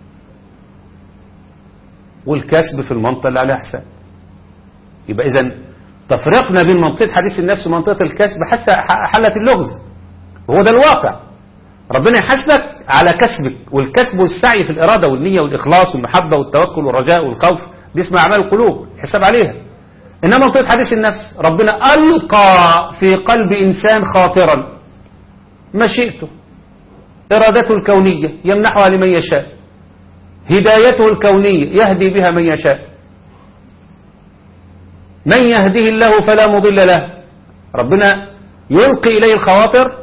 والكسب في المنطقة اللي عليها حساب. يبقى إذن تفرقنا بين منطقة حديث النفس ومنطقة الكسب حلت اللغز، وهو ده الواقع. ربنا يحاسبك على كسبك، والكسب والسعي في الإرادة والنية والإخلاص والمحبة والتوكل والرجاء والخوف، دي اسمها أعمال القلوب، الحساب عليها. إنما منطقة حديث النفس ربنا ألقى في قلب إنسان خاطرا مشيئته، إرادته الكونية يمنحها لمن يشاء، هدايته الكونية يهدي بها من يشاء، من يهده الله فلا مضل له. ربنا يلقي إليه الخواطر،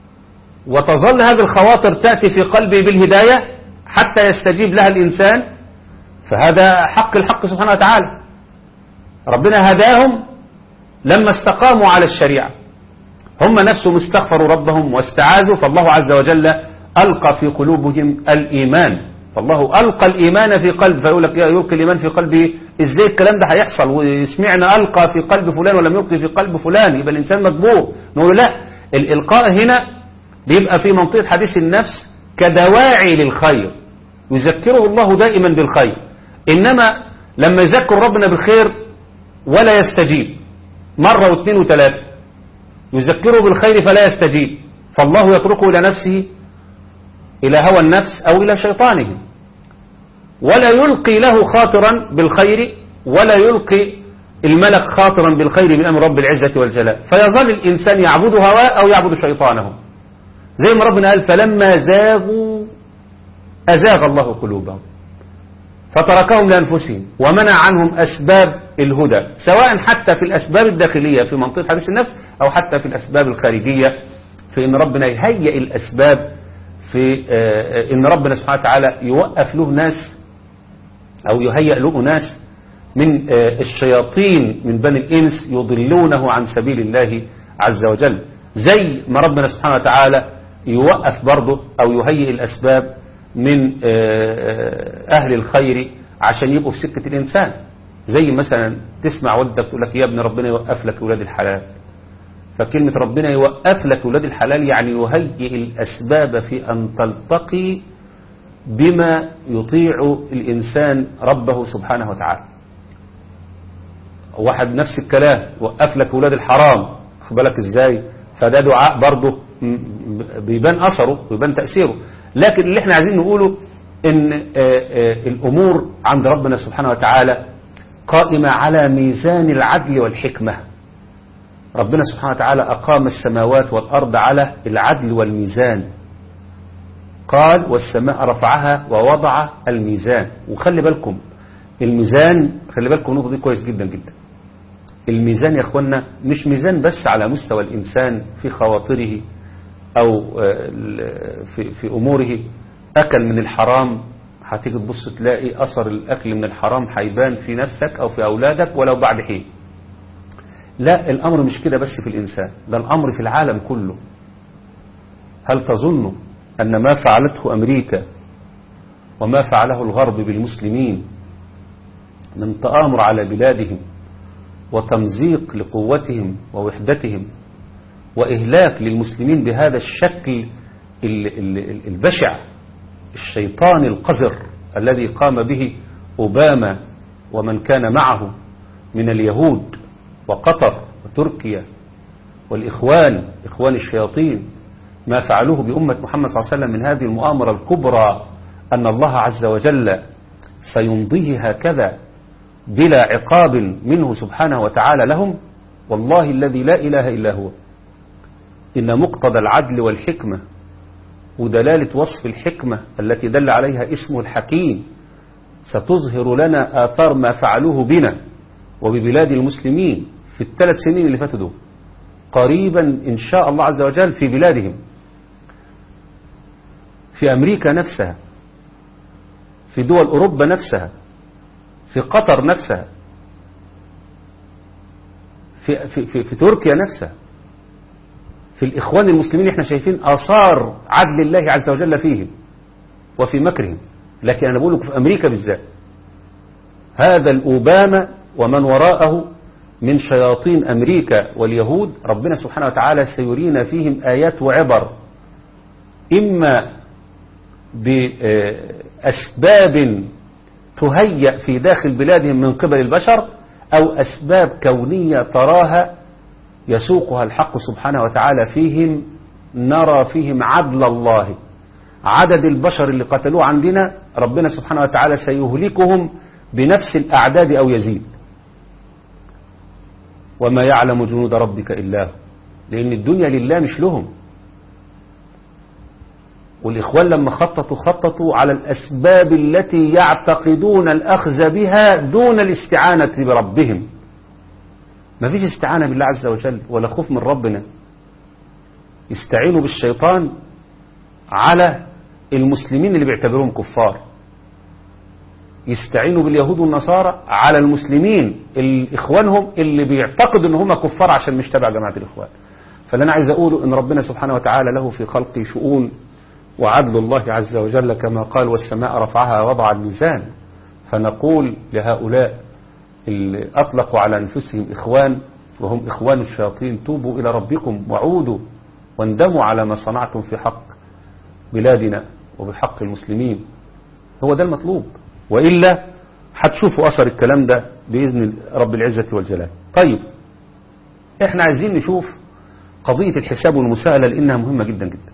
وتظل هذه الخواطر تأتي في قلبه بالهداية حتى يستجيب لها الإنسان. فهذا حق الحق سبحانه وتعالى. ربنا هداهم لما استقاموا على الشريعة، هم نفسهم استغفروا ربهم واستعاذوا، فالله عز وجل ألقى في قلوبهم الإيمان. فالله ألقى الإيمان في قلب، فيقول لك يلقي الإيمان في قلبه، إزاي الكلام ده هيحصل ويسمعنا ألقى في قلب فلان ولم يلقي في قلب فلان؟ يبقى الإنسان مجبور. نقول لا، الإلقاء هنا بيبقى في منطقة حديث النفس كدواعي للخير، يذكره الله دائما بالخير. إنما لما يذكر ربنا بالخير ولا يستجيب مرة واثنين وثلاثة، يذكره بالخير فلا يستجيب، فالله يتركه إلى نفسه، إلى هوى النفس أو إلى شيطانه، ولا يلقي له خاطرا بالخير، ولا يلقي الملك خاطرا بالخير من أمر رب العزة والجلال. فيظل الإنسان يعبد هواه أو يعبد شيطانه، زي ما ربنا قال فلما زاغوا أزاغ الله قلوبهم فتركهم لأنفسهم ومنع عنهم أسباب الهدى، سواء حتى في الأسباب الداخلية في منطقة حديث النفس أو حتى في الأسباب الخارجية، في أن ربنا يهيئ الأسباب، في أن ربنا سبحانه وتعالى يوقف له ناس أو يهيئ له ناس من الشياطين من بني الإنس يضلونه عن سبيل الله عز وجل، زي ما ربنا سبحانه وتعالى يوقف برضه أو يهيئ الأسباب من أهل الخير عشان يبقوا في سكة الإنسان. زي مثلا تسمع والدك تقول لك يا ابن ربنا يوقف لك أولاد الحلال، فكلمة ربنا يوقف لك أولاد الحلال يعني يهيئ الأسباب في أن تلتقي بما يطيع الإنسان ربه سبحانه وتعالى. واحد نفس الكلام يوقف لك أولاد الحرام، خد بالك إزاي؟ فده دعاء برضه بيبان أثره ويبان تأثيره. لكن اللي احنا عايزين نقوله ان الأمور عند ربنا سبحانه وتعالى قائمة على ميزان العدل والحكمة. ربنا سبحانه وتعالى أقام السماوات والأرض على العدل والميزان، قال والسماء رفعها ووضع الميزان. وخلي بالكم الميزان، خلي بالكم النقطة دي كويس جدا جدا. الميزان يا اخوانا مش ميزان بس على مستوى الإنسان في خواطره أو في أموره. أكل من الحرام هتيجي تبص تلاقي أثر الأكل من الحرام هيبان في نفسك أو في أولادك ولو بعد حين. لا، الأمر مش كده بس في الإنسان، ده الأمر في العالم كله. هل تظن أن ما فعلته أمريكا وما فعله الغرب بالمسلمين من تآمر على بلادهم وتمزيق لقوتهم ووحدتهم وإهلاك للمسلمين بهذا الشكل البشع الشيطاني القذر الذي قام به أوباما ومن كان معه من اليهود وقطر وتركيا والإخوان إخوان الشياطين، ما فعلوه بأمة محمد صلى الله عليه وسلم من هذه المؤامرة الكبرى أن الله عز وجل سيمضيه هكذا بلا عقاب منه سبحانه وتعالى لهم. والله الذي لا إله إلا هو إن مقتضى العدل والحكمة ودلالة وصف الحكمة التي دل عليها اسمه الحكيم ستظهر لنا آثار ما فعلوه بنا وببلاد المسلمين في ال3 سنين اللي فاتوا دول قريبا إن شاء الله عز وجل في بلادهم، في أمريكا نفسها، في دول أوروبا نفسها، في قطر نفسها، في تركيا نفسها، في الإخوان المسلمين. احنا شايفين آثار عدل الله عز وجل فيهم وفي مكرهم. لكن أنا بقول لكم في أمريكا بالذات هذا الأوباما ومن وراءه من شياطين أمريكا واليهود ربنا سبحانه وتعالى سيرينا فيهم آيات وعبر، إما بأسباب تهيأ في داخل بلادهم من قبل البشر أو أسباب كونية تراها يسوقها الحق سبحانه وتعالى فيهم. نرى فيهم عدل الله. عدد البشر اللي قتلوه عندنا ربنا سبحانه وتعالى سيهلكهم بنفس الأعداد أو يزيد. وما يعلم جنود ربك إلا هو، لأن الدنيا لله مش لهم. والإخوان لما خططوا على الأسباب التي يعتقدون الأخذ بها دون الاستعانة بربهم. ما فيش استعانة بالله عز وجل ولا خوف من ربنا. يستعينوا بالشيطان على المسلمين اللي بيعتبروهم كفار، يستعينوا باليهود والنصارى على المسلمين إخوانهم اللي بيعتقدوا ان هم كفار عشان مش تبع جماعة الإخوان. فاللي أنا عايز أقوله ان ربنا سبحانه وتعالى له في خلقه شؤون، وعدل الله عز وجل كما قال والسماء رفعها وضع الميزان. فنقول لهؤلاء اللي أطلقوا على أنفسهم إخوان وهم إخوان الشياطين توبوا إلى ربكم وعودوا واندموا على ما صنعتم في حق بلادنا وبحق المسلمين. هو ده المطلوب، وإلا هتشوفوا أثر الكلام ده بإذن رب العزة والجلال. طيب احنا عايزين نشوف قضية الحساب والمساءلة لأنها مهمة جدا جدا.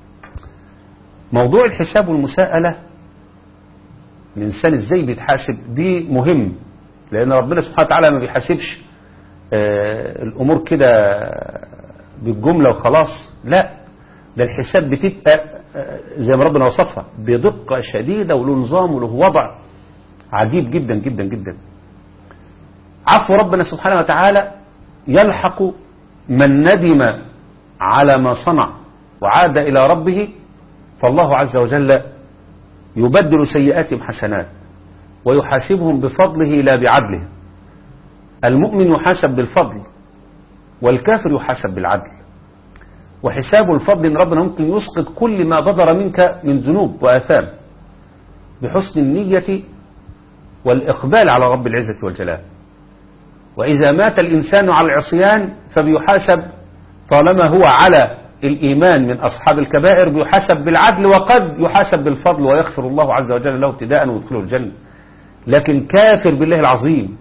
موضوع الحساب والمساءلة الإنسان إزاي بيتحاسب دي مهم، لأن ربنا سبحانه وتعالى ما بيحاسبش الأمور كده بالجملة وخلاص. لا، ده الحساب بتبقى زي ما ربنا وصفها بدقة شديدة وله نظام وله وضع عجيب جدا جدا جدا. عفو ربنا سبحانه وتعالى يلحق من ندم على ما صنع وعاد إلى ربه، فالله عز وجل يبدل سيئاتهم حسنات ويحاسبهم بفضله لا بعدله. المؤمن يحاسب بالفضل والكافر يحاسب بالعدل. وحساب الفضل ان ربنا ممكن يسقط كل ما بدر منك من ذنوب وآثام بحسن النية والإقبال على رب العزة والجلال. وإذا مات الإنسان على العصيان فبيحاسب طالما هو على الإيمان من أصحاب الكبائر بيحاسب بالعدل، وقد يحاسب بالفضل ويغفر الله عز وجل له ابتداء ويدخله الجنة. لكن كافر بالله العظيم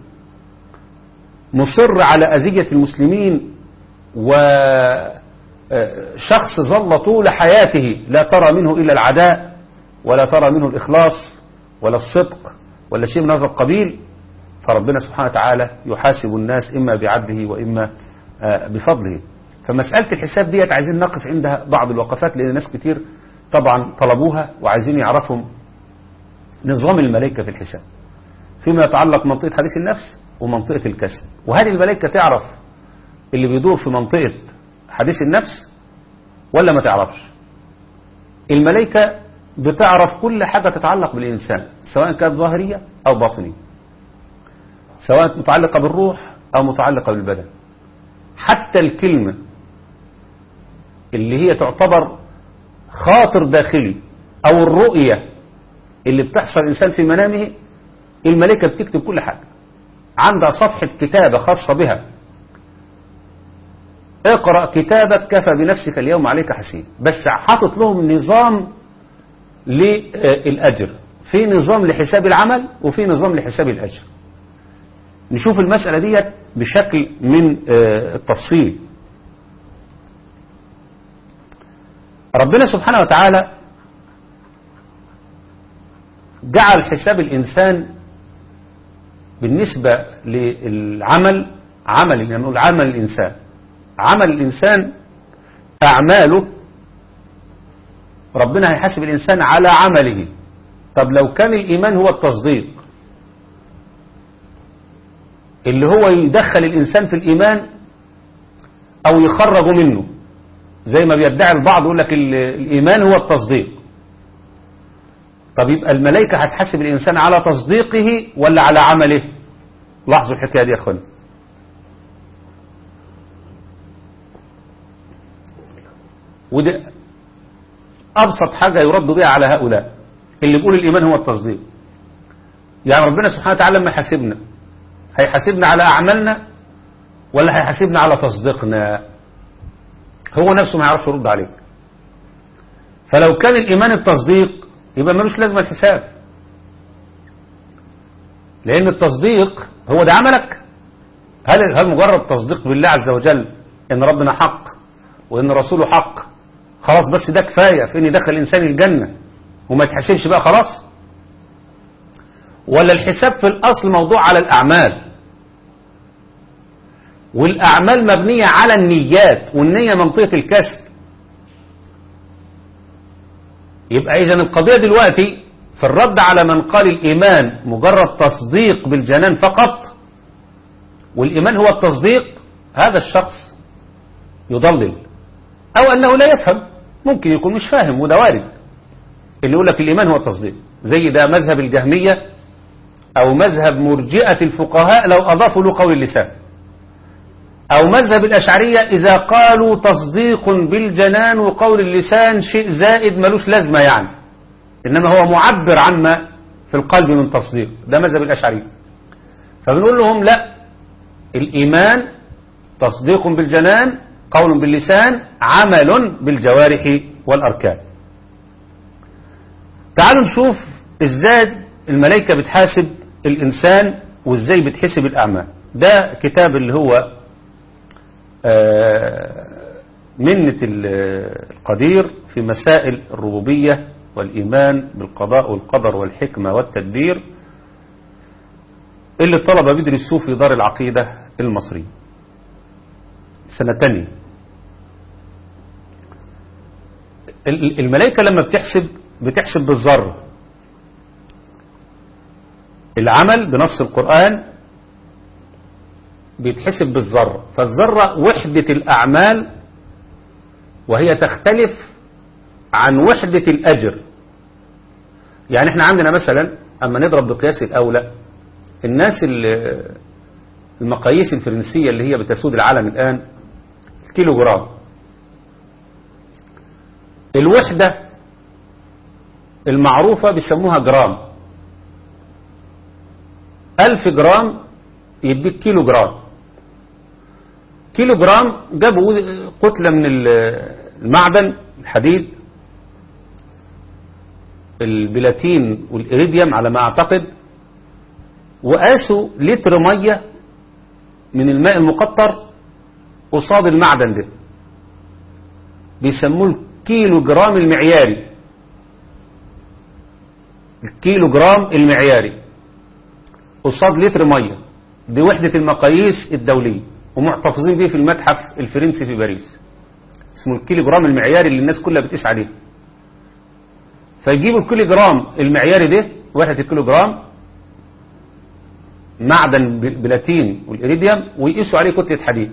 مصر على أذية المسلمين وشخص ظل طول حياته لا ترى منه إلا العداء ولا ترى منه الإخلاص ولا الصدق ولا شيء من هذا القبيل، فربنا سبحانه وتعالى يحاسب الناس إما بعدله وإما بفضله. فمسألة الحساب ديت عايزين نقف عندها بعض الوقفات، لأن ناس كتير طبعا طلبوها وعايزين يعرفهم نظام الملائكة في الحساب فيما يتعلق منطقة حديث النفس ومنطقة الكسب. وهل الملائكة تعرف اللي بيدور في منطقة حديث النفس ولا ما تعرفش؟ الملائكة بتعرف كل حاجة تتعلق بالإنسان سواء كانت ظاهرية أو باطنية، سواء متعلقة بالروح أو متعلقة بالبدن. حتى الكلمة اللي هي تعتبر خاطر داخلي أو الرؤية اللي بتحصل الإنسان في منامه، الملائكة بتكتب كل حاجة عندها صفحة كتابة خاصة بها، اقرأ كتابك كفى بنفسك اليوم عليك حسيب، بس حاطط لهم نظام للأجر، في نظام لحساب العمل وفي نظام لحساب الأجر. نشوف المسألة دي بشكل من التفصيل. ربنا سبحانه وتعالى جعل حساب الإنسان بالنسبة للعمل نقول عمل الإنسان، عمل الإنسان أعماله، ربنا هيحاسب الإنسان على عمله. طب لو كان الإيمان هو التصديق اللي هو يدخل الإنسان في الإيمان أو يخرجه منه، زي ما بيدعي البعض يقول لك الإيمان هو التصديق، طب يبقى الملائكة هتحاسب الإنسان على تصديقه ولا على عمله؟ لاحظوا الحكاية دي يا أخوان. وده أبسط حاجة يرد بها على هؤلاء اللي بيقول الإيمان هو التصديق. يعني ربنا سبحانه وتعالى لما يحاسبنا هيحاسبنا على أعمالنا ولا هيحاسبنا على تصديقنا؟ هو نفسه ما يعرفش يرد عليك. فلو كان الإيمان التصديق يبقى ملوش لازمة الحساب، لأن التصديق هو ده عملك. هل مجرد تصديق بالله عز وجل إن ربنا حق وإن رسوله حق خلاص بس ده كفاية في إن يدخل الإنسان الجنة وما يتحسبش بقى خلاص؟ ولا الحساب في الأصل موضوع على الأعمال، والأعمال مبنية على النيات، والنية منطقة الكسب. يبقى إذن القضية دلوقتي في الرد على من قال الإيمان مجرد تصديق بالجنان فقط والإيمان هو التصديق، هذا الشخص يضلل أو أنه لا يفهم، ممكن يكون مش فاهم، وده وارد. اللي يقول لك الإيمان هو التصديق زي ده مذهب الجهمية أو مذهب مرجئة الفقهاء لو أضافوا له قول اللسان، أو مذهب الأشعرية إذا قالوا تصديق بالجنان وقول اللسان شيء زائد ملوش لازمة يعني، إنما هو معبر عما في القلب من تصديق، ده مذهب الأشعرية. فبنقول لهم لا، الإيمان تصديق بالجنان، قول باللسان، عمل بالجوارح والأركان. تعالوا نشوف إزاي الملائكة بتحاسب الإنسان وإزاي بتحسب الأعمال. ده كتاب اللي هو منة القدير في مسائل الربوبية والإيمان بالقضاء والقدر والحكمة والتدبير، اللي الطلبة بيدرسوه في دار العقيدة المصرية سنة تانية. الملائكة لما بتحسب بالذرة، العمل بنص القرآن بيتحسب بالذرة، فالذرة وحدة الأعمال وهي تختلف عن وحدة الأجر. يعني احنا عندنا مثلا أما نضرب بقياس الأولى، الناس المقاييس الفرنسية اللي هي بتسود العالم الآن، الكيلو جرام، الوحدة المعروفة بيسموها جرام. 1000 جرام يديك كيلو جرام. كيلو جرام جابوا كتلة من المعدن، الحديد، البلاتين والإيريديوم على ما أعتقد، وقاسوا لتر مية من الماء المقطر قصاد المعدن ده، بيسموه الكيلو جرام المعياري. الكيلو جرام المعياري قصاد لتر مية، دي وحدة المقاييس الدولية ومحتفظين به في المتحف الفرنسي في باريس، اسمه الكيلو جرام المعياري اللي الناس كلها بتقيس عليه. فيجيبوا الكيلو جرام المعياري ده، وحدة الكيلو جرام معدن بلاتين والإيريديوم، ويقيسوا عليه كتلة حديد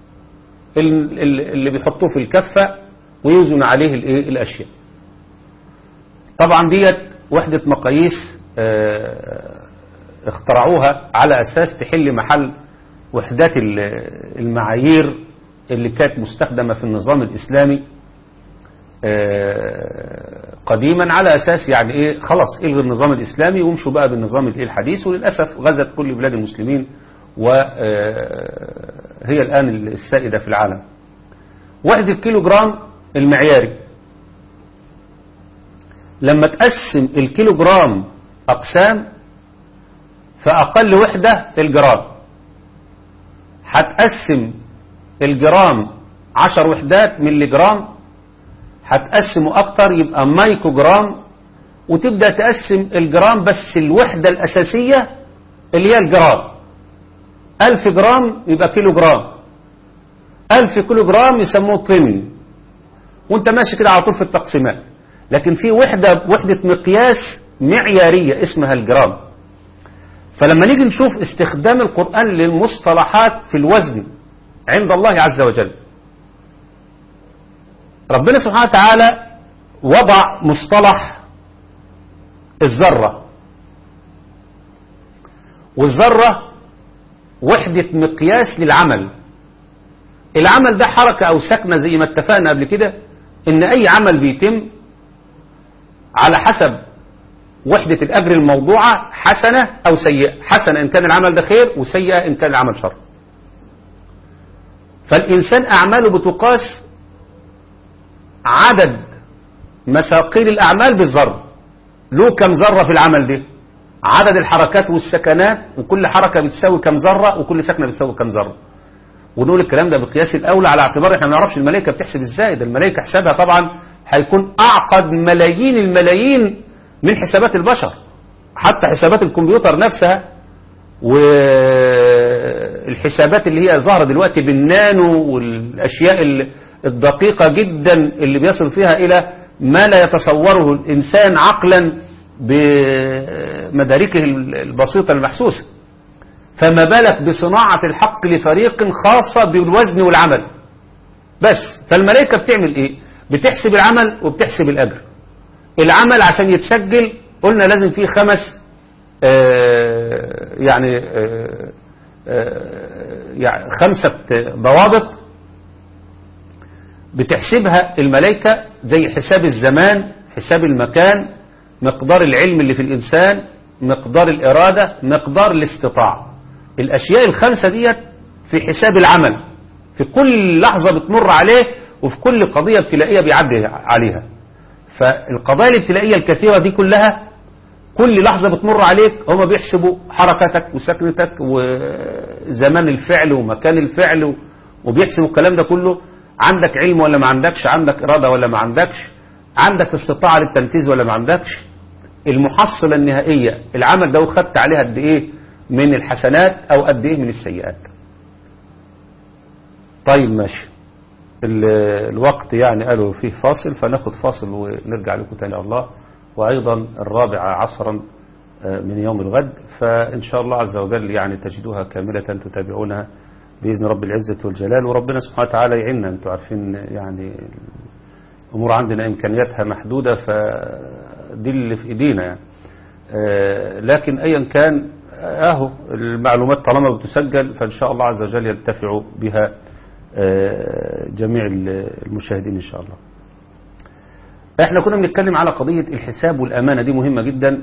اللي بيحطوه في الكفة ويوزن عليه الأشياء. طبعا ديت وحدة مقاييس اخترعوها على أساس تحل محل وحدات المعايير اللي كانت مستخدمة في النظام الإسلامي قديما، على أساس يعني إيه، خلاص إلغي النظام الإسلامي وامشوا بقى بالنظام الحديث. وللأسف غزت كل بلاد المسلمين وهي الآن السائدة في العالم. وحدة كيلو جرام المعياري، لما تقسم الكيلو جرام أقسام، فأقل وحدة الجرام، هتقسم الجرام 10 وحدات ملي جرام، هتقسمه أكتر يبقى مايكرو جرام، وتبدأ تقسم الجرام، بس الوحدة الأساسية اللي هي الجرام. 1000 جرام يبقى كيلو جرام، 1000 كيلو جرام يسموه طن، وانت ماشي كده على طول في التقسيمات. لكن في وحدة مقياس معيارية اسمها الجرام. فلما نيجي نشوف استخدام القرآن للمصطلحات في الوزن عند الله عز وجل، ربنا سبحانه وتعالى وضع مصطلح الذرة، والذرة وحدة مقياس للعمل. العمل ده حركة أو سكنة زي ما اتفقنا قبل كده، إن أي عمل بيتم على حسب وحدة الأجر الموضوعة، حسنة أو سيئة، حسنة إن كان العمل ده خير، وسيئة إن كان العمل شر. فالإنسان أعماله بتقاس عدد مثاقيل الأعمال بالذرة. له كم ذرة في العمل ده، عدد الحركات والسكنات، وكل حركة بتساوي كم ذرة، وكل سكنة بتساوي كم ذرة. ونقول الكلام ده بقياس الأولى، على اعتبار احنا ما نعرفش الملائكة بتحسب ازاي. ده الملائكة حسابها طبعا هيكون أعقد ملايين الملايين من حسابات البشر، حتى حسابات الكمبيوتر نفسها، والحسابات اللي هي ظاهرة دلوقتي بالنانو، والأشياء الدقيقة جدا اللي بيصل فيها إلى ما لا يتصوره الإنسان عقلا بمداركه البسيطة المحسوسة. فما بالك بصناعة الحق لفريق خاصة بالوزن والعمل بس. فالملائكة بتعمل ايه؟ بتحسب العمل وبتحسب الأجر. العمل عشان يتسجل قلنا لازم فيه 5 يعني 5 ضوابط بتحسبها الملائكة، زي حساب الزمان، حساب المكان، مقدار العلم اللي في الإنسان، مقدار الإرادة، مقدار الاستطاعة. الأشياء ال5 ديت في حساب العمل، في كل لحظة بتمر عليه، وفي كل قضية ابتلائية بيعدي عليها. فالقضايا الابتلائية الكثيرة دي كلها كل لحظة بتمر عليك هم بيحسبوا حركتك وسكنتك وزمان الفعل ومكان الفعل، وبيحسبوا الكلام ده كله. عندك علم ولا ما عندكش، عندك إرادة ولا ما عندكش، عندك استطاعة للتنفيذ ولا ما عندكش، المحصلة النهائية العمل ده وخدت عليها قد ايه من الحسنات او قد ايه من السيئات. طيب ماشي، الوقت يعني قالوا فيه فاصل، فناخد فاصل ونرجع لكم تاني الله. وأيضا 4 من يوم الغد، فإن شاء الله عز وجل يعني تجدوها كاملة تتابعونها بإذن رب العزة والجلال. وربنا سبحانه وتعالى يعيننا. أنتم عارفين يعني الأمور عندنا إمكانياتها محدودة، فدي اللي في إيدينا يعني. لكن أيا كان أهو المعلومات طالما بتسجل، فإن شاء الله عز وجل ينتفع بها جميع المشاهدين إن شاء الله. احنا كنا بنتكلم على قضية الحساب والأمانة، دي مهمة جدا.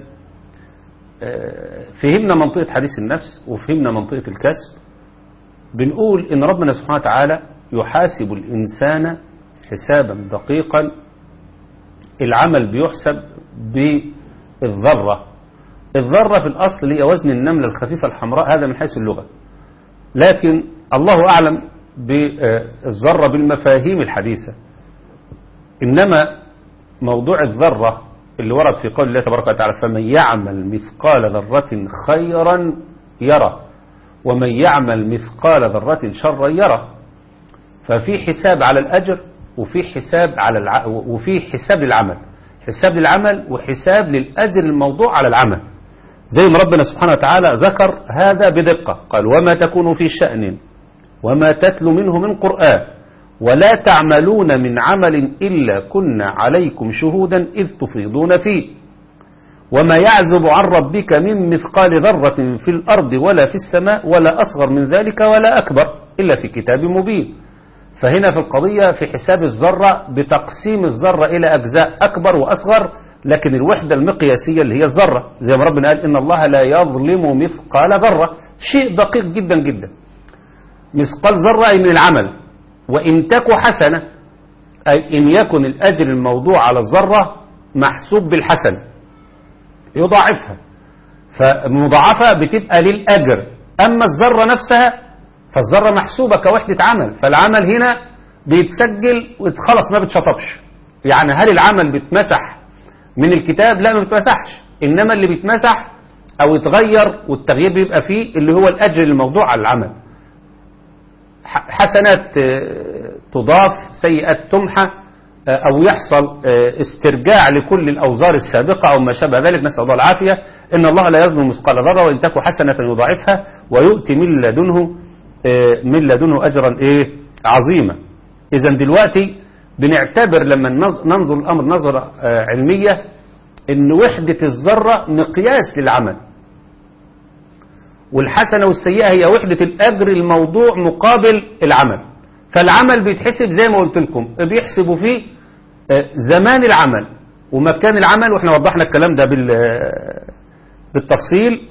فهمنا منطقة حديث النفس وفهمنا منطقة الكسب. بنقول إن ربنا سبحانه وتعالى يحاسب الإنسان حسابا دقيقا. العمل بيحسب بالذرة. الذرة في الأصل هي وزن النملة الخفيفة الحمراء، هذا من حيث اللغة، لكن الله أعلم بالذرة بالمفاهيم الحديثة. إنما موضوع الذرة اللي ورد في قول الله تبارك وتعالى: فمن يعمل مثقال ذرة خيرا يرى ومن يعمل مثقال ذرة شرا يرى. ففي حساب على الأجر، وفي حساب على وفي حساب للعمل، حساب للعمل وحساب للأجر الموضوع على العمل. زي ما ربنا سبحانه وتعالى ذكر هذا بدقة، قال: وما تكون في شأن وما تتلو منه من قرآن ولا تعملون من عمل إلا كنا عليكم شهودا إذ تفيضون فيه وما يعزب عن ربك من مثقال ذرة في الأرض ولا في السماء ولا أصغر من ذلك ولا أكبر إلا في كتاب مبين. فهنا في القضية في حساب الذرة بتقسيم الذرة إلى أجزاء أكبر وأصغر، لكن الوحدة المقياسية اللي هي الذرة، زي ما ربنا قال: إن الله لا يظلم مثقال ذرة. شيء دقيق جدا جدا. مثقال ذرة أي من العمل، وإن تك حسنة أي إن يكن الأجر الموضوع على الذرة محسوب بالحسن يضاعفها، فالمضاعفة بتبقى للأجر. أما الذرة نفسها فالذرة محسوبة كوحدة عمل، فالعمل هنا بيتسجل وخلص ما بتشطبش. يعني هل العمل بيتمسح من الكتاب؟ لا، ما بيتمسحش، إنما اللي بيتمسح أو يتغير والتغيير بيبقى فيه اللي هو الأجر الموضوع على العمل. حسنات تضاف، سيئات تمحى، أو يحصل استرجاع لكل الأوزار السابقة أو ما شابه ذلك، نسأل الله العافية. إن الله لا يظلم مثقال ذرة وإن تك حسنة يضاعفها ويؤتي من لدنه أجرا عظيما. إذا دلوقتي بنعتبر لما ننظر الأمر نظرة علمية إن وحدة الذرة مقياس للعمل، والحسنة والسيئة هي وحدة الأجر الموضوع مقابل العمل. فالعمل بيتحسب زي ما قلت لكم، بيحسبوا فيه زمان العمل ومكان العمل، واحنا وضحنا الكلام ده بالتفصيل.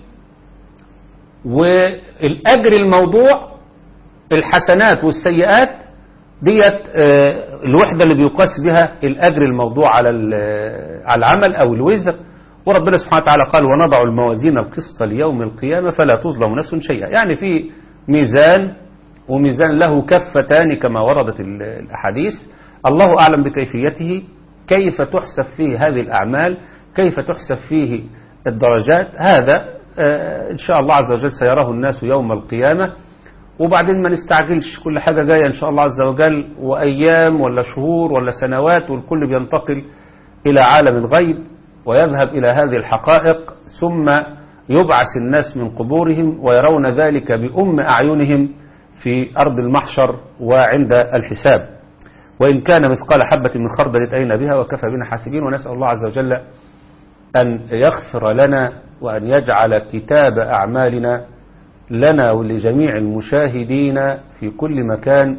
والأجر الموضوع الحسنات والسيئات ديت الوحدة اللي بيقاس بها الأجر الموضوع على العمل أو الوزر. وربنا سبحانه وتعالى قال ونضع الموازين القسط ليوم القيامة فلا تظلم نفس شيئا. يعني في ميزان، وميزان له كفتان كما وردت الأحاديث. الله أعلم بكيفيته، كيف تحسب فيه هذه الأعمال، كيف تحسب فيه الدرجات. هذا إن شاء الله عز وجل سيراه الناس يوم القيامة. وبعدين ما نستعجلش، كل حاجة جاية إن شاء الله عز وجل، وأيام ولا شهور ولا سنوات، والكل بينتقل إلى عالم الغيب ويذهب إلى هذه الحقائق، ثم يبعث الناس من قبورهم ويرون ذلك بأم أعينهم في أرض المحشر وعند الحساب. وإن كان مثقال حبة من خردل أتينا بها وكفى بنا حاسبين. ونسأل الله عز وجل أن يغفر لنا وأن يجعل كتاب أعمالنا لنا ولجميع المشاهدين في كل مكان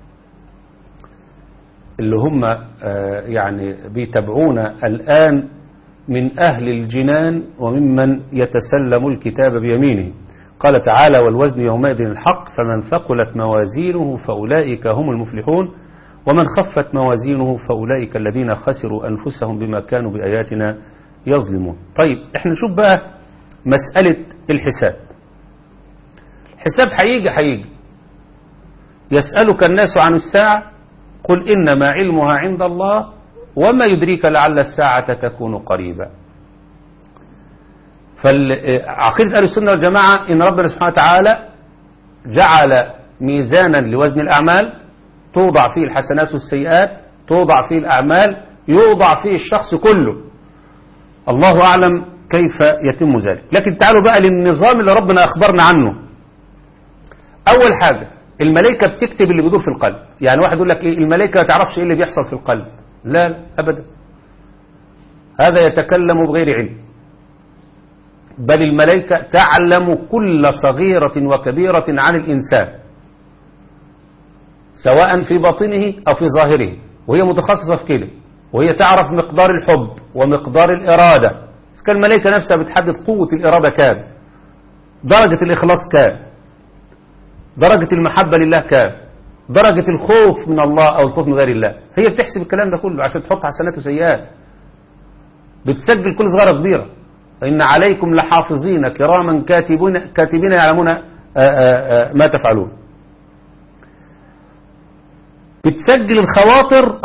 اللي هم يعني بيتابعونا الآن من أهل الجنان وممن يتسلم الكتاب بيمينه. قال تعالى والوزن يومئذ الحق فمن ثقلت موازينه فأولئك هم المفلحون ومن خفت موازينه فأولئك الذين خسروا أنفسهم بما كانوا بآياتنا يظلمون. طيب احنا نشوف بقى مسألة الحساب. الحساب هيجي يسألك الناس عن الساعة قل إنما علمها عند الله وما يدريك لعل الساعة تكون قريبا. فعقيدة أهل السنة والجماعة إن ربنا سبحانه وتعالى جعل ميزانا لوزن الأعمال توضع فيه الحسنات والسيئات، توضع فيه الأعمال، يوضع فيه الشخص كله. الله أعلم كيف يتم ذلك. لكن تعالوا بقى للنظام اللي ربنا أخبرنا عنه. أول حاجة الملائكة بتكتب اللي بيدور في القلب. يعني واحد يقول لك إيه الملائكة ما تعرفش إيه اللي بيحصل في القلب. لا أبدا، هذا يتكلم بغير علم، بل الملائكة تعلم كل صغيرة وكبيرة عن الإنسان سواء في باطنه أو في ظاهره، وهي متخصصة في كده، وهي تعرف مقدار الحب ومقدار الإرادة. كان الملائكة نفسها بتحدد قوة الإرادة كام، درجة الإخلاص كام، درجة المحبة لله كام، درجة الخوف من الله أو الخوف من غير الله. هي بتحسب الكلام ده كله عشان تحط حسنات وسيئات، بتسجل كل صغيرة كبيرة. إن عليكم لحافظين كراما كاتبين يعلمون ما تفعلون. بتسجل الخواطر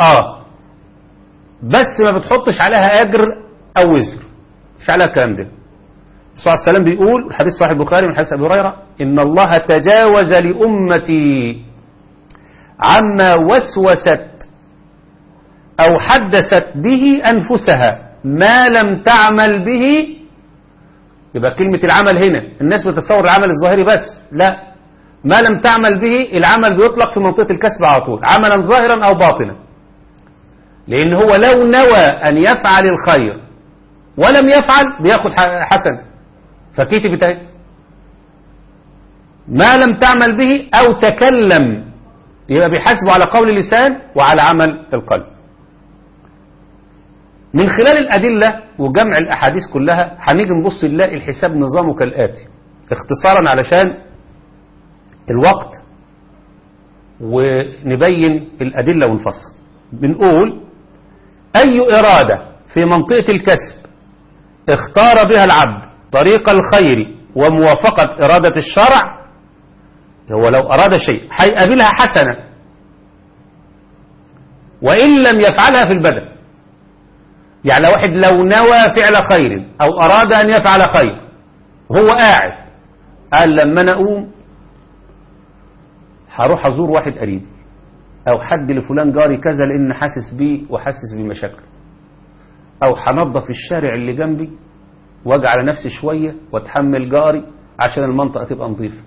بس ما بتحطش عليها أجر أو وزر، مش عليها الكلام ده. الرسول صلى الله عليه وسلم بيقول الحديث صحيح البخاري من حديث أبي هريرة إن الله تجاوز لأمتي عما وسوست أو حدثت به أنفسها ما لم تعمل به. يبقى كلمة العمل هنا الناس بتتصور العمل الظاهري بس، لا، ما لم تعمل به العمل بيطلق في منطقة الكسب على طول، عملا ظاهرا أو باطنا. لأن هو لو نوى أن يفعل الخير ولم يفعل بياخد حسن، فكتبت اهي ما لم تعمل به أو تكلم، يبقى بيحاسبه على قول اللسان وعلى عمل القلب. من خلال الأدلة وجمع الأحاديث كلها هنيجي نبص نلاقي الحساب نظامه كالآتي. اختصارا علشان الوقت ونبين الأدلة ونفصل. بنقول أي إرادة في منطقة الكسب اختار بها العبد طريق الخير وموافقة إرادة الشرع، هو لو أراد شيء هيقابلها حسنة وإن لم يفعلها في البدن. يعني واحد لو نوى فعل خير أو أراد أن يفعل خير هو قاعد قال لما أنا أقوم هروح أزور واحد قريب أو حد لفلان جاري كذا لأن حاسس بيه وحاسس بمشاكله، أو هنظف الشارع اللي جنبي واجي على نفسي شوية واتحمل جاري عشان المنطقة تبقى نظيفة.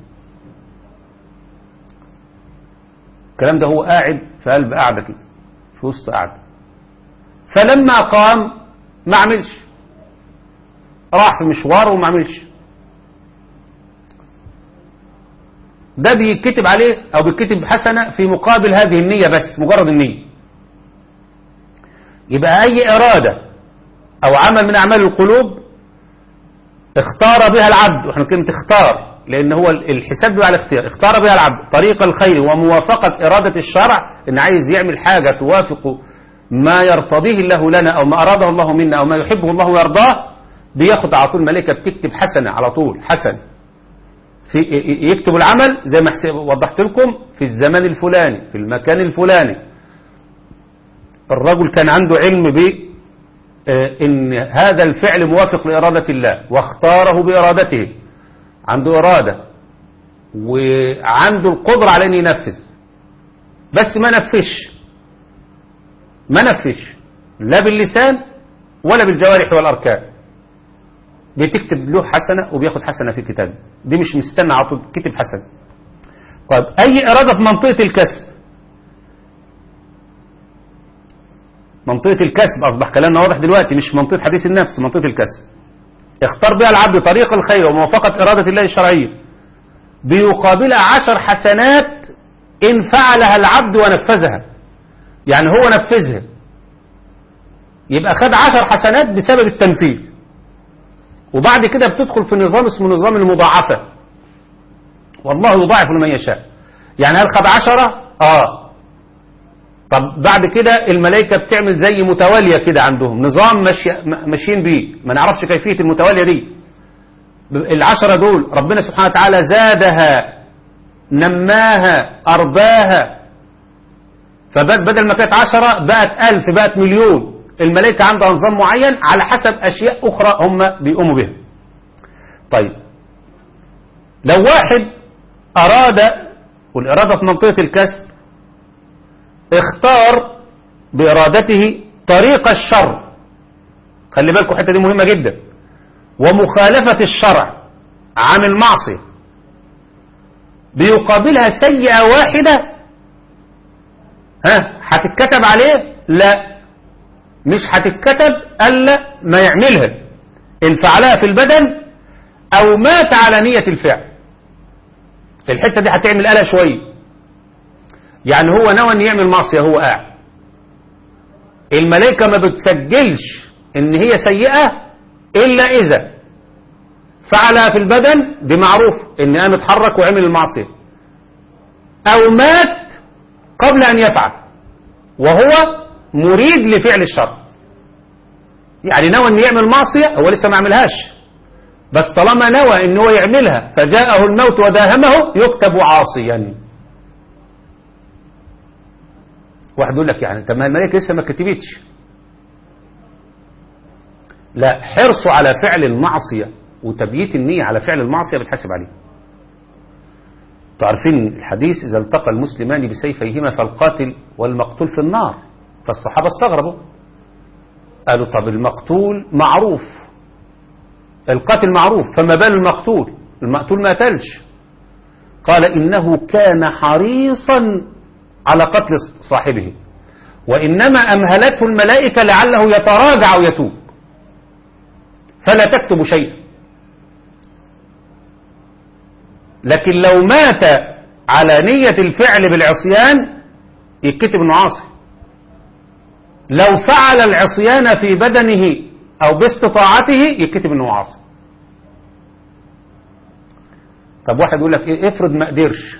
الكلام ده هو قاعد في قلب قاعدة كده في وسط قاعدة، فلما قام ما عملش، راح في مشوار وما عملش، ده بيتكتب عليه أو بيتكتب حسنة في مقابل هذه النية، بس مجرد النية. يبقى أي إرادة أو عمل من أعمال القلوب اختار بها العبد، واحنا كلمة اختار لأن هو الحساب على الاختيار، اختار بها العبد طريق الخير وموافقة إرادة الشرع، إن عايز يعمل حاجة توافق ما يرتضيه الله لنا أو ما أراده الله منا أو ما يحبه الله ويرضاه، دي ياخد على طول ملائكة بتكتب حسنة على طول، حسن في يكتب العمل زي ما وضحت لكم في الزمان الفلاني في المكان الفلاني. الرجل كان عنده علم إن هذا الفعل موافق لإرادة الله واختاره بإرادته، عنده إرادة وعنده القدرة على أن ينفذ، بس ما نفذش لا باللسان ولا بالجوارح والأركان، بتكتب له حسنة وبياخد حسنة في كتابه، دي مش مستنى على طول كتب حسنة. طيب أي إرادة في منطقة الكسب، منطقة الكسب أصبح كلامنا واضح دلوقتي، مش منطقة حديث النفس، منطقة الكسب اختار بها العبد طريق الخير وموافقة إرادة الله الشرعية بيقابلها 10 حسنات إن فعلها العبد ونفذها. يعني هو نفذها يبقى خد 10 حسنات بسبب التنفيذ، وبعد كده بتدخل في نظام اسمه نظام المضاعفة، والله يضاعف لمن يشاء. يعني هل خد 10؟ طب بعد كده الملائكة بتعمل زي متوالية كده، عندهم نظام ماشيين بيه، ما نعرفش كيفية المتوالية دي. 10 دول ربنا سبحانه وتعالى زادها نماها أرباها، فبدل ما كانت 10 بقت 1000 بقت مليون. الملائكة عندها نظام معين على حسب أشياء أخرى هم بيقوموا بها. طيب لو واحد أراد، والإرادة في منطقة الكسب، اختار بإرادته طريق الشر، خلي بالكم الحتة دي مهمة جدا، ومخالفة الشرع عن المعصية، بيقابلها سيئة واحدة، هتتكتب عليه؟ لا، مش هتتكتب ألا ما يعملها إن فعلها في البدن أو مات على نية الفعل. الحتة دي هتعمل قلق شوية. يعني هو نوى أن يعمل معصية، هو قاعد، الملائكة ما بتسجلش إن هي سيئة إلا إذا فعلها في البدن، دي معروف إن قام اتحرك وعمل المعصية، أو مات قبل أن يفعل وهو مريد لفعل الشر. يعني نوى أن يعمل معصية، هو لسه ما عملهاش، بس طالما نوى أن هو يعملها فجاءه الموت وداهمه يكتب عاصيا. واحد يقول لك يعني طب ما الملائكة لسه ما كتبتش. لا، حرصه على فعل المعصية وتبييت النية على فعل المعصية بتحسب عليه. تعرفين الحديث إذا التقى المسلمان بسيفيهما فالقاتل والمقتول في النار، فالصحابة استغربوا قالوا طب المقتول معروف، القاتل معروف، فما بال المقتول؟ المقتول ما قتلش. قال إنه كان حريصا على قتل صاحبه، وإنما أمهلته الملائكة لعله يتراجع ويتوب فلا تكتب شيئا. لكن لو مات على نية الفعل بالعصيان يتكتب انه عاصي. لو فعل العصيان في بدنه أو باستطاعته يتكتب انه عاصي. طب واحد يقول لك ايه، افرض ما قدرش.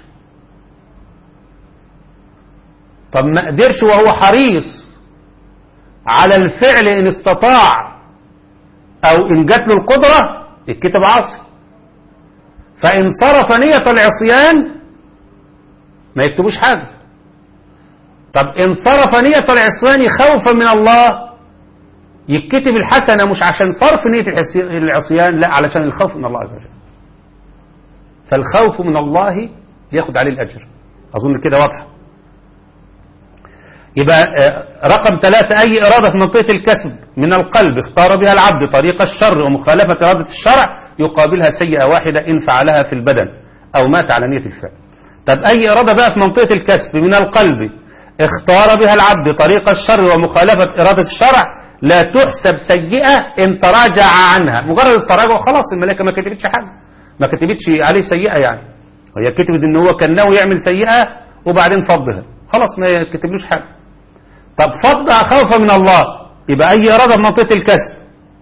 طب ما قدرش وهو حريص على الفعل ان استطاع او ان جات له القدرة يتكتب عاصي. فان صرف نية العصيان ما يكتبوش حاجة. طب ان صرف نية العصيان خوفا من الله يكتب الحسنة، مش عشان صرف نية العصيان، لا، علشان الخوف من الله عز وجل. فالخوف من الله ياخد عليه الأجر. أظن كده واضحة. يبقى رقم 3، أي إرادة في منطقة الكسب من القلب اختار بها العبد طريق الشر ومخالفة إرادة الشرع يقابلها سيئة واحدة إن فعلها في البدن أو مات على نية الفعل. طب أي إرادة بقى في منطقة الكسب من القلب اختار بها العبد طريق الشر ومخالفة إرادة الشرع لا تحسب سيئة إن تراجع عنها. مجرد التراجع خلاص، الملائكة ما كتبتش حاجة، ما كتبتش عليه سيئة يعني. هي كتبت إن هو كان ناوي يعمل سيئة وبعدين فضها، خلاص ما كتبلوش حاجة. طب فضها خوفا من الله، يبقى أي إرادة في منطقة الكسب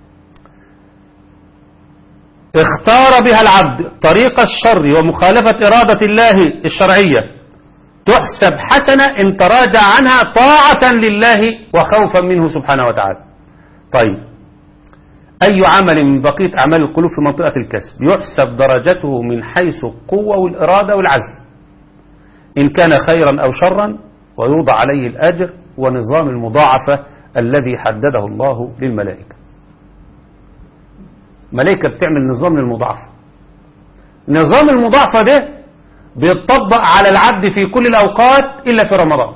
اختار بها العبد طريق الشر ومخالفة إرادة الله الشرعية تحسب حسنة إن تراجع عنها طاعة لله وخوفا منه سبحانه وتعالى. طيب، أي عمل من بقية أعمال القلوب في منطقة الكسب يحسب درجته من حيث القوة والإرادة والعزم، إن كان خيرا أو شرا، ويوضع عليه الأجر ونظام المضاعفة الذي حدده الله للملائكة. ملائكة بتعمل نظام للمضاعفة. نظام المضاعفة ده بيتطبق على العبد في كل الأوقات إلا في رمضان.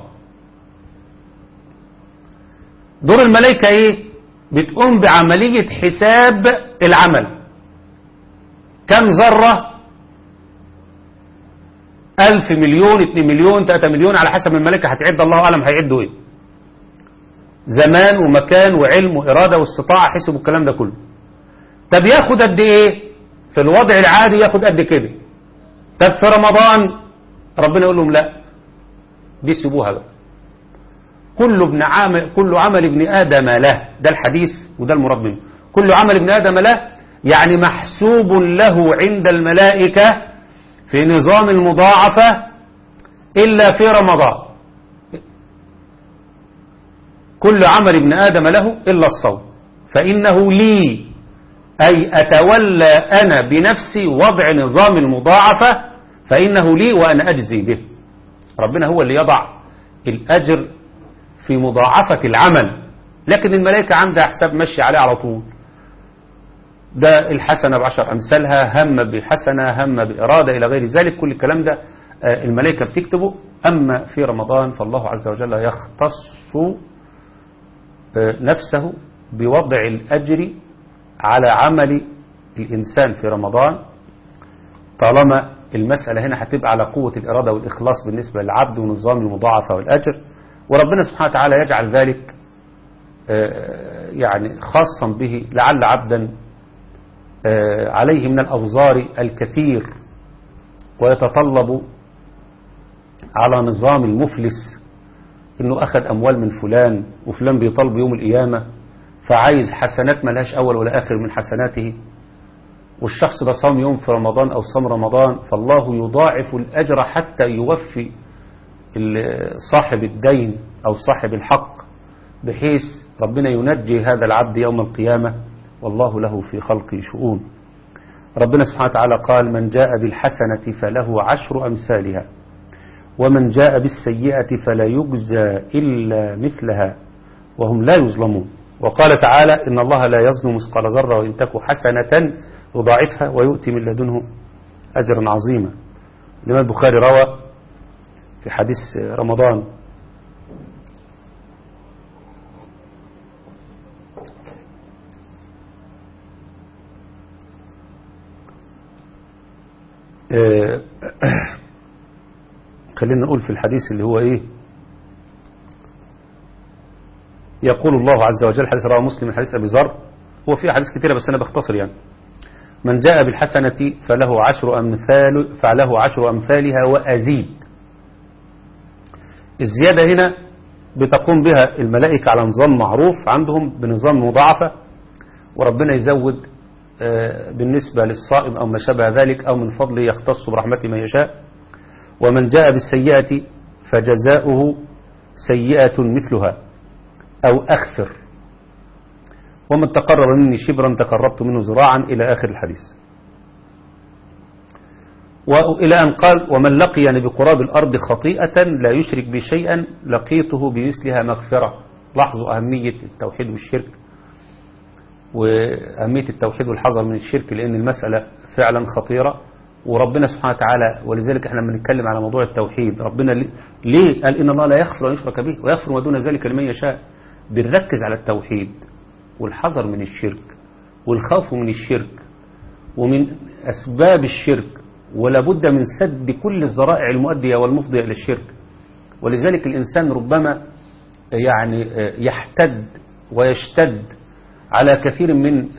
دور الملائكة إيه؟ بتقوم بعملية حساب العمل. كم ذرة؟ 1000 مليون، 2 مليون، 3 مليون، على حسب الملائكة هتعد، الله أعلم هيعدوا إيه. زمان ومكان وعلم وإرادة واستطاعة، حسبوا الكلام ده كله. طب ياخد قد إيه؟ في الوضع العادي ياخد قد كده. طب في رمضان ربنا يقول لهم لا، دي سيبوها بقى. كل عمل ابن آدم له، ده الحديث وده المراد منه. كل عمل ابن آدم له يعني محسوب له عند الملائكة في نظام المضاعفة إلا في رمضان. كل عمل ابن آدم له إلا الصوم فإنه لي، أي أتولى أنا بنفسي وضع نظام المضاعفة، فإنه لي وأنا أجزي به. ربنا هو اللي يضع الأجر في مضاعفة العمل، لكن الملائكة عندها حساب مشي عليه على طول. ده الحسنة ب10 أمثالها، هم بحسنة، هم بإرادة، إلى غير ذلك. كل الكلام ده الملائكة بتكتبه. أما في رمضان فالله عز وجل يختص نفسه بوضع الأجر على عمل الإنسان في رمضان، طالما المسألة هنا هتبقى على قوة الإرادة والإخلاص بالنسبة للعبد ونظام المضاعفة والأجر. وربنا سبحانه وتعالى يجعل ذلك يعني خاصا به، لعل عبدا عليه من الأوزار الكثير ويتطلب على نظام المفلس، إنه أخذ أموال من فلان وفلان بيطالب يوم القيامة، فعايز حسنات ملهاش أول ولا آخر من حسناته، والشخص ده صام يوم في رمضان أو صام رمضان، فالله يضاعف الأجر حتى يوفي صاحب الدين أو صاحب الحق، بحيث ربنا ينجي هذا العبد يوم القيامة، والله له في خلقه شؤون. ربنا سبحانه وتعالى قال: من جاء بالحسنة فله 10 أمثالها ومن جاء بالسيئة فلا يجزى إلا مثلها وهم لا يظلمون. وقال تعالى: إن الله لا يظلم مثقال ذرة وإن تك حسنة يضاعفها ويؤتي من لدنه أجرا عظيما. الإمام البخاري روى في حديث رمضان خلينا نقول في الحديث اللي هو إيه، يقول الله عز وجل، حديث رواه مسلم من حديث أبي ذر، هو فيه حديث كتيرة بس أنا بختصر يعني: من جاء بالحسنة فله 10 أمثالها وأزيد. الزيادة هنا بتقوم بها الملائكة على نظام معروف عندهم بنظام مضاعفة، وربنا يزود بالنسبة للصائم أو ما شابه ذلك، أو من فضله يختص برحمته من يشاء. ومن جاء بالسيئة فجزاؤه سيئة مثلها أو أخفر، ومن تقرب مني شبرا تقربت منه ذراعا إلى آخر الحديث. وإلى أن قال ومن لقيني بقراب الأرض خطيئة لا يشرك بي شيئا لقيته بمثلها مغفرة. لاحظوا أهمية التوحيد والشرك، وأهمية التوحيد والحذر من الشرك، لأن المسألة فعلا خطيرة. وربنا سبحانه وتعالى، ولذلك احنا بنتكلم على موضوع التوحيد، ربنا ليه قال إن الله لا يغفر أن يشرك به ويغفر ما دون ذلك لمن يشاء؟ بنركز على التوحيد والحذر من الشرك والخوف من الشرك ومن أسباب الشرك، ولا بد من سد كل الذرائع المؤدية والمفضية إلى الشرك. ولذلك الإنسان ربما يعني يحتد ويشتد على كثير من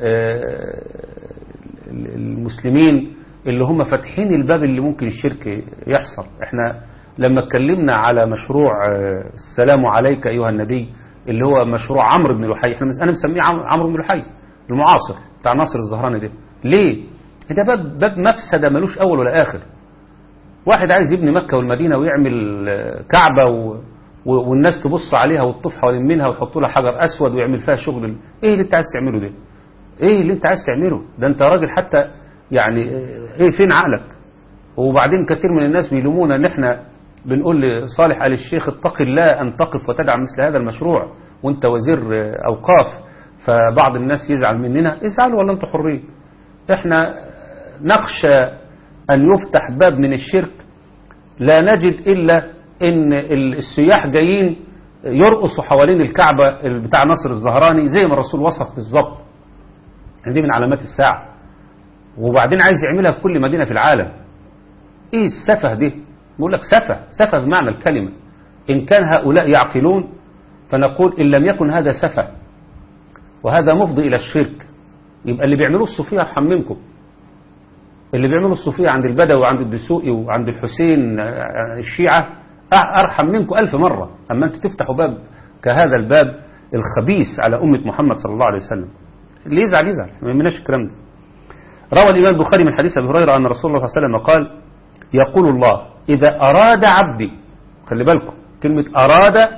المسلمين اللي هم فاتحين الباب اللي ممكن الشرك يحصل. احنا لما اتكلمنا على مشروع السلام عليك أيها النبي، اللي هو مشروع عمرو بن لحي، أنا مسميه عمرو بن لحي المعاصر بتاع ناصر الزهراني ده. ليه؟ ده باب مفسدة ملوش أول ولا آخر. واحد عايز يبني مكة والمدينة ويعمل كعبة والناس تبص عليها وتطوف حوالين منها ويحطوا لها حجر أسود ويعمل فيها شغل. إيه اللي أنت عايز تعمله ده؟ إيه اللي أنت عايز تعمله ده؟ أنت راجل حتى يعني إيه فين عقلك؟ وبعدين كثير من الناس بيلومونا إن إحنا بنقول لصالح آل الشيخ اتق الله أن تقف وتدعم مثل هذا المشروع وأنت وزير أوقاف. فبعض الناس يزعل مننا. ازعلوا ولا أنتوا حرين؟ إحنا نخشى أن يفتح باب من الشرك لا نجد إلا إن السياح جايين يرقصوا حوالين الكعبة بتاع ناصر الزهراني زي ما الرسول وصف بالظبط. دي من علامات الساعة. وبعدين عايز يعملها في كل مدينة في العالم. إيه السفه دي؟ بقول لك سفه بمعنى الكلمة. إن كان هؤلاء يعقلون فنقول إن لم يكن هذا سفه وهذا مفضي إلى الشرك، يبقى اللي بيعملوه الصوفية أرحم منكم. اللي بيعملوا الصوفية عند البدوي وعند الدسوقي وعند الحسين الشيعة أرحم منكم 1000 مرة. أما أنت تفتحوا باب كهذا الباب الخبيث على أمة محمد صلى الله عليه وسلم، اللي يزعل ما يمناش الكلام ده. روى الإمام البخاري من حديث أبي هريرة أن رسول الله صلى الله عليه وسلم قال يقول الله إذا أراد عبدي، خلي بالكم كلمة أراد،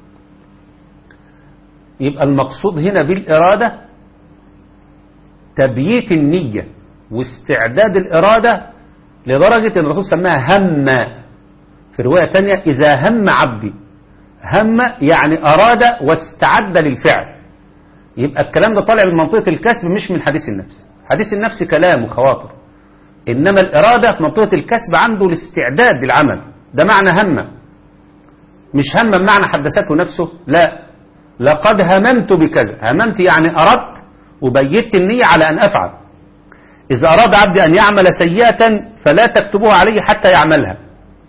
يبقى المقصود هنا بالإرادة تبييت النية واستعداد الإرادة، لدرجة أن الرسول سماها هم. في رواية تانية إذا هم عبدي، هم يعني أراد واستعد للفعل. يبقى الكلام ده طالع من منطقة الكسب مش من حديث النفس. حديث النفس كلام وخواطر، إنما الإرادة في منطقة الكسب عنده الاستعداد للعمل. ده معنى هم، مش هم بمعنى حدثته نفسه، لا. لقد هممت بكذا، هممت يعني أردت وبيت النية على أن أفعل. إذا أراد عبدي أن يعمل سيئة فلا تكتبوها عليه حتى يعملها،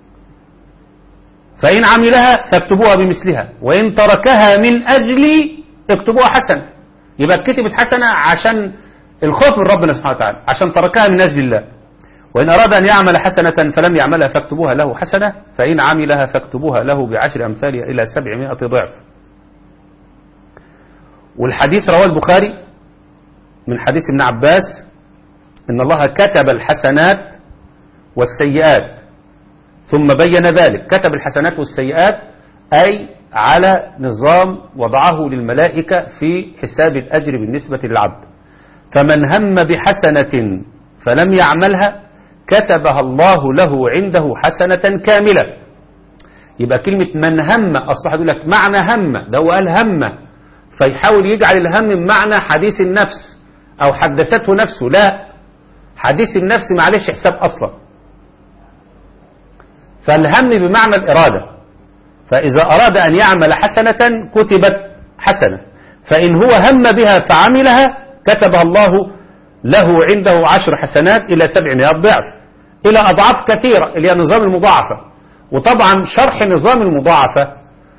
فإن عملها فاكتبوها بمثلها، وإن تركها من أجلي اكتبوها حسنة. يبقى كتبت حسنة عشان الخوف من ربنا سبحانه وتعالى، عشان تركها من أجل الله. وإن أراد أن يعمل حسنة فلم يعملها فاكتبوها له حسنة، فإن عملها فاكتبوها له ب10 أمثالها إلى 700 ضعف. والحديث رواه البخاري من حديث ابن عباس إن الله كتب الحسنات والسيئات ثم بين ذلك. كتب الحسنات والسيئات أي على نظام وضعه للملائكة في حساب الأجر بالنسبة للعبد. فمن هم بحسنة فلم يعملها كتبها الله له عنده حسنة كاملة. يبقى كلمة من هم أصلا يقول لك معنى هم، ده هو قال هم فيحاول يجعل الهم معنى حديث النفس أو حدثته نفسه. لا، حديث النفس معلش حساب أصلا. فالهم بمعنى الإرادة. فإذا أراد أن يعمل حسنة كتبت حسنة، فإن هو هم بها فعملها كتبها الله له عنده 10 حسنات إلى 700 ضعف، إلى أضعاف كثيرة اللي هي نظام المضاعفة. وطبعا شرح نظام المضاعفة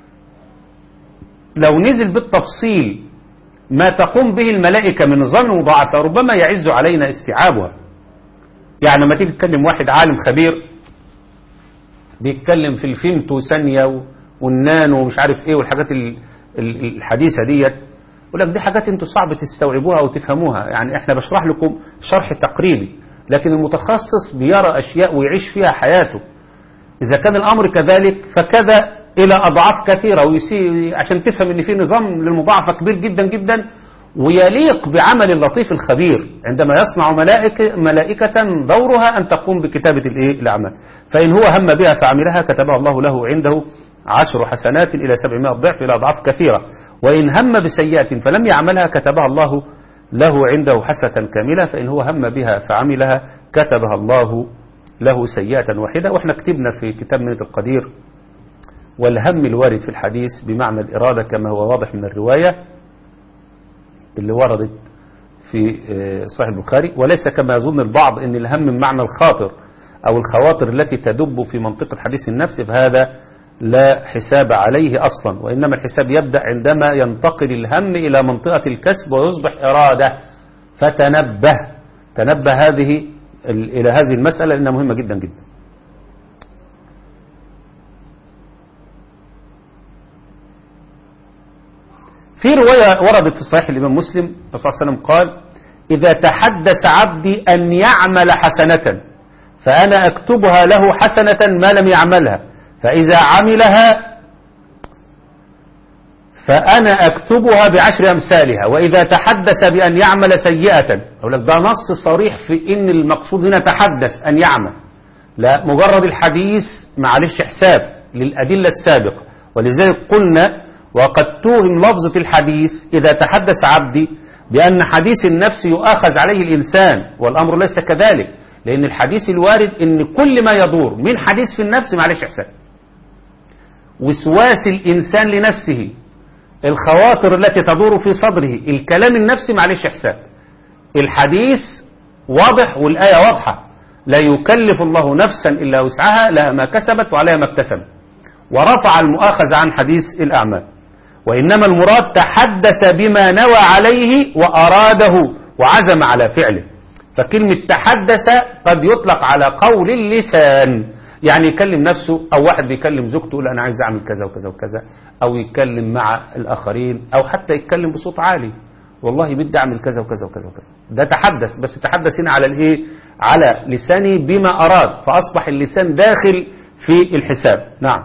لو نزل بالتفصيل ما تقوم به الملائكة من نظام المضاعفة ربما يعز علينا استيعابها. يعني لما تيجي تتكلم واحد عالم خبير بيتكلم في الفيمتو ثانية والنانو ومش عارف ايه والحاجات الحديثة ديت، يقول لك دي حاجات انتوا صعب تستوعبوها أو تفهموها، يعني احنا بشرح لكم شرح تقريبي، لكن المتخصص بيرى أشياء ويعيش فيها حياته. إذا كان الأمر كذلك فكذا إلى أضعاف كثيرة، عشان تفهم ان في نظام للمضاعفة كبير جدا جدا، ويليق بعمل اللطيف الخبير عندما يصنع ملائكة دورها أن تقوم بكتابة الأعمال. فإن هو هم بها فعملها كتبها الله له عنده 10 حسنات إلى 700 ضعف إلى أضعاف كثيرة، وإن هم بسيئة فلم يعملها كتبها الله له عنده حسنة كاملة، فإن هو هم بها فعملها كتبها الله له سيئة واحدة. وإحنا كتبنا في كتاب منة القدير والهم الوارد في الحديث بمعنى الإرادة كما هو واضح من الرواية اللي وردت في صحيح البخاري، وليس كما يظن البعض ان الهم من معنى الخاطر او الخواطر التي تدب في منطقة حديث النفس، فهذا لا حساب عليه اصلا، وانما الحساب يبدأ عندما ينتقل الهم الى منطقة الكسب ويصبح ارادة. تنبه الى هذه المسألة لانها مهمة جدا جدا. في رواية وردت في صحيح الإمام مسلم الرسول صلى الله عليه وسلم قال: إذا تحدث عبدي أن يعمل حسنة فأنا أكتبها له حسنة ما لم يعملها، فإذا عملها فأنا أكتبها ب10 أمثالها، وإذا تحدث بأن يعمل سيئة، أقول لك ده نص صريح في إن المقصود هنا تحدث أن يعمل، لا مجرد الحديث معلش حساب للأدلة السابقة. ولذلك قلنا وقد توهم لفظة الحديث إذا تحدث عبدي بأن حديث النفس يؤاخذ عليه الإنسان، والأمر ليس كذلك، لأن الحديث الوارد إن كل ما يدور من حديث في النفس معلش حساب. وسواس الإنسان لنفسه، الخواطر التي تدور في صدره، الكلام النفسي معلش حساب. الحديث واضح والآية واضحة: لا يكلف الله نفسا إلا وسعها لها ما كسبت وعليها ما اكتسبت، ورفع المؤاخذة عن حديث الأعمال. وإنما المراد تحدث بما نوى عليه وأراده وعزم على فعله. فكلمة تحدث قد يطلق على قول اللسان، يعني يكلم نفسه، أو واحد بيكلم زوجته يقول أنا عايز أعمل كذا وكذا وكذا، أو يتكلم مع الآخرين، أو حتى يتكلم بصوت عالي والله بدي أعمل كذا وكذا وكذا وكذا. ده تحدث، بس تحدث هنا على الإيه؟ على لسانه بما أراد، فأصبح اللسان داخل في الحساب. نعم.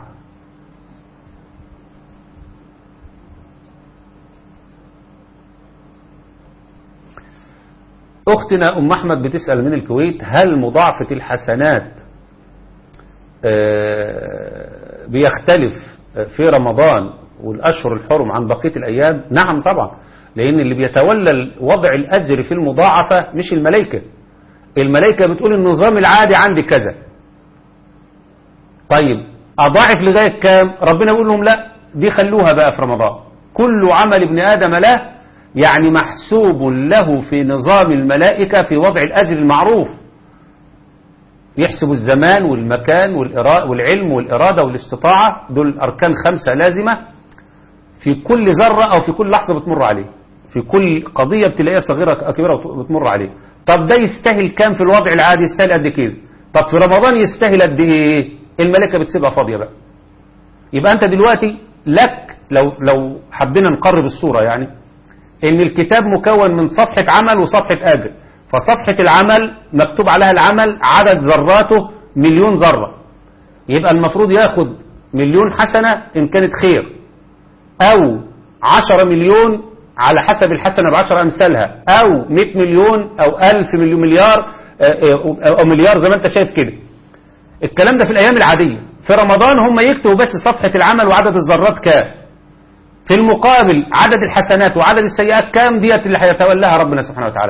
أختنا أم أحمد بتسأل من الكويت: هل مضاعفة الحسنات بيختلف في رمضان والأشهر الحرم عن بقية الأيام؟ نعم طبعا، لأن اللي بيتولى وضع الأجر في المضاعفة مش الملائكة. الملائكة بتقول النظام العادي عندي كذا، طيب أضاعف لغاية كام؟ ربنا يقول لهم لا، دي خلوها بقى في رمضان، كل عمل ابن آدم له، يعني محسوب له في نظام الملائكة في وضع الأجر المعروف. يحسب الزمان والمكان والعلم والإرادة والاستطاعة، دول أركان 5 لازمة في كل ذرة أو في كل لحظة بتمر عليه، في كل قضية ابتلائية صغيرة كبيرة بتمر عليه. طب ده يستاهل كام في الوضع العادي؟ يستاهل قد كده. طب في رمضان يستاهل قد ايه؟ الملائكة بتسيبها فاضية بقى. يبقى أنت دلوقتي لك لو حبينا نقرب الصورة، يعني ان الكتاب مكون من صفحة عمل وصفحة أجر، فصفحة العمل مكتوب عليها العمل عدد ذراته 1,000,000 ذرة، يبقى المفروض ياخد 1,000,000 حسنة إن كانت خير، أو 10 مليون على حسب الحسنة ب10 أمثالها، أو 100 مليون أو 1000 مليار أو مليار زي ما أنت شايف كده. الكلام ده في الأيام العادية. في رمضان هم يكتبوا بس صفحة العمل وعدد الذرات كام، في المقابل عدد الحسنات وعدد السيئات كام، ديت اللي هيتولاها ربنا سبحانه وتعالى.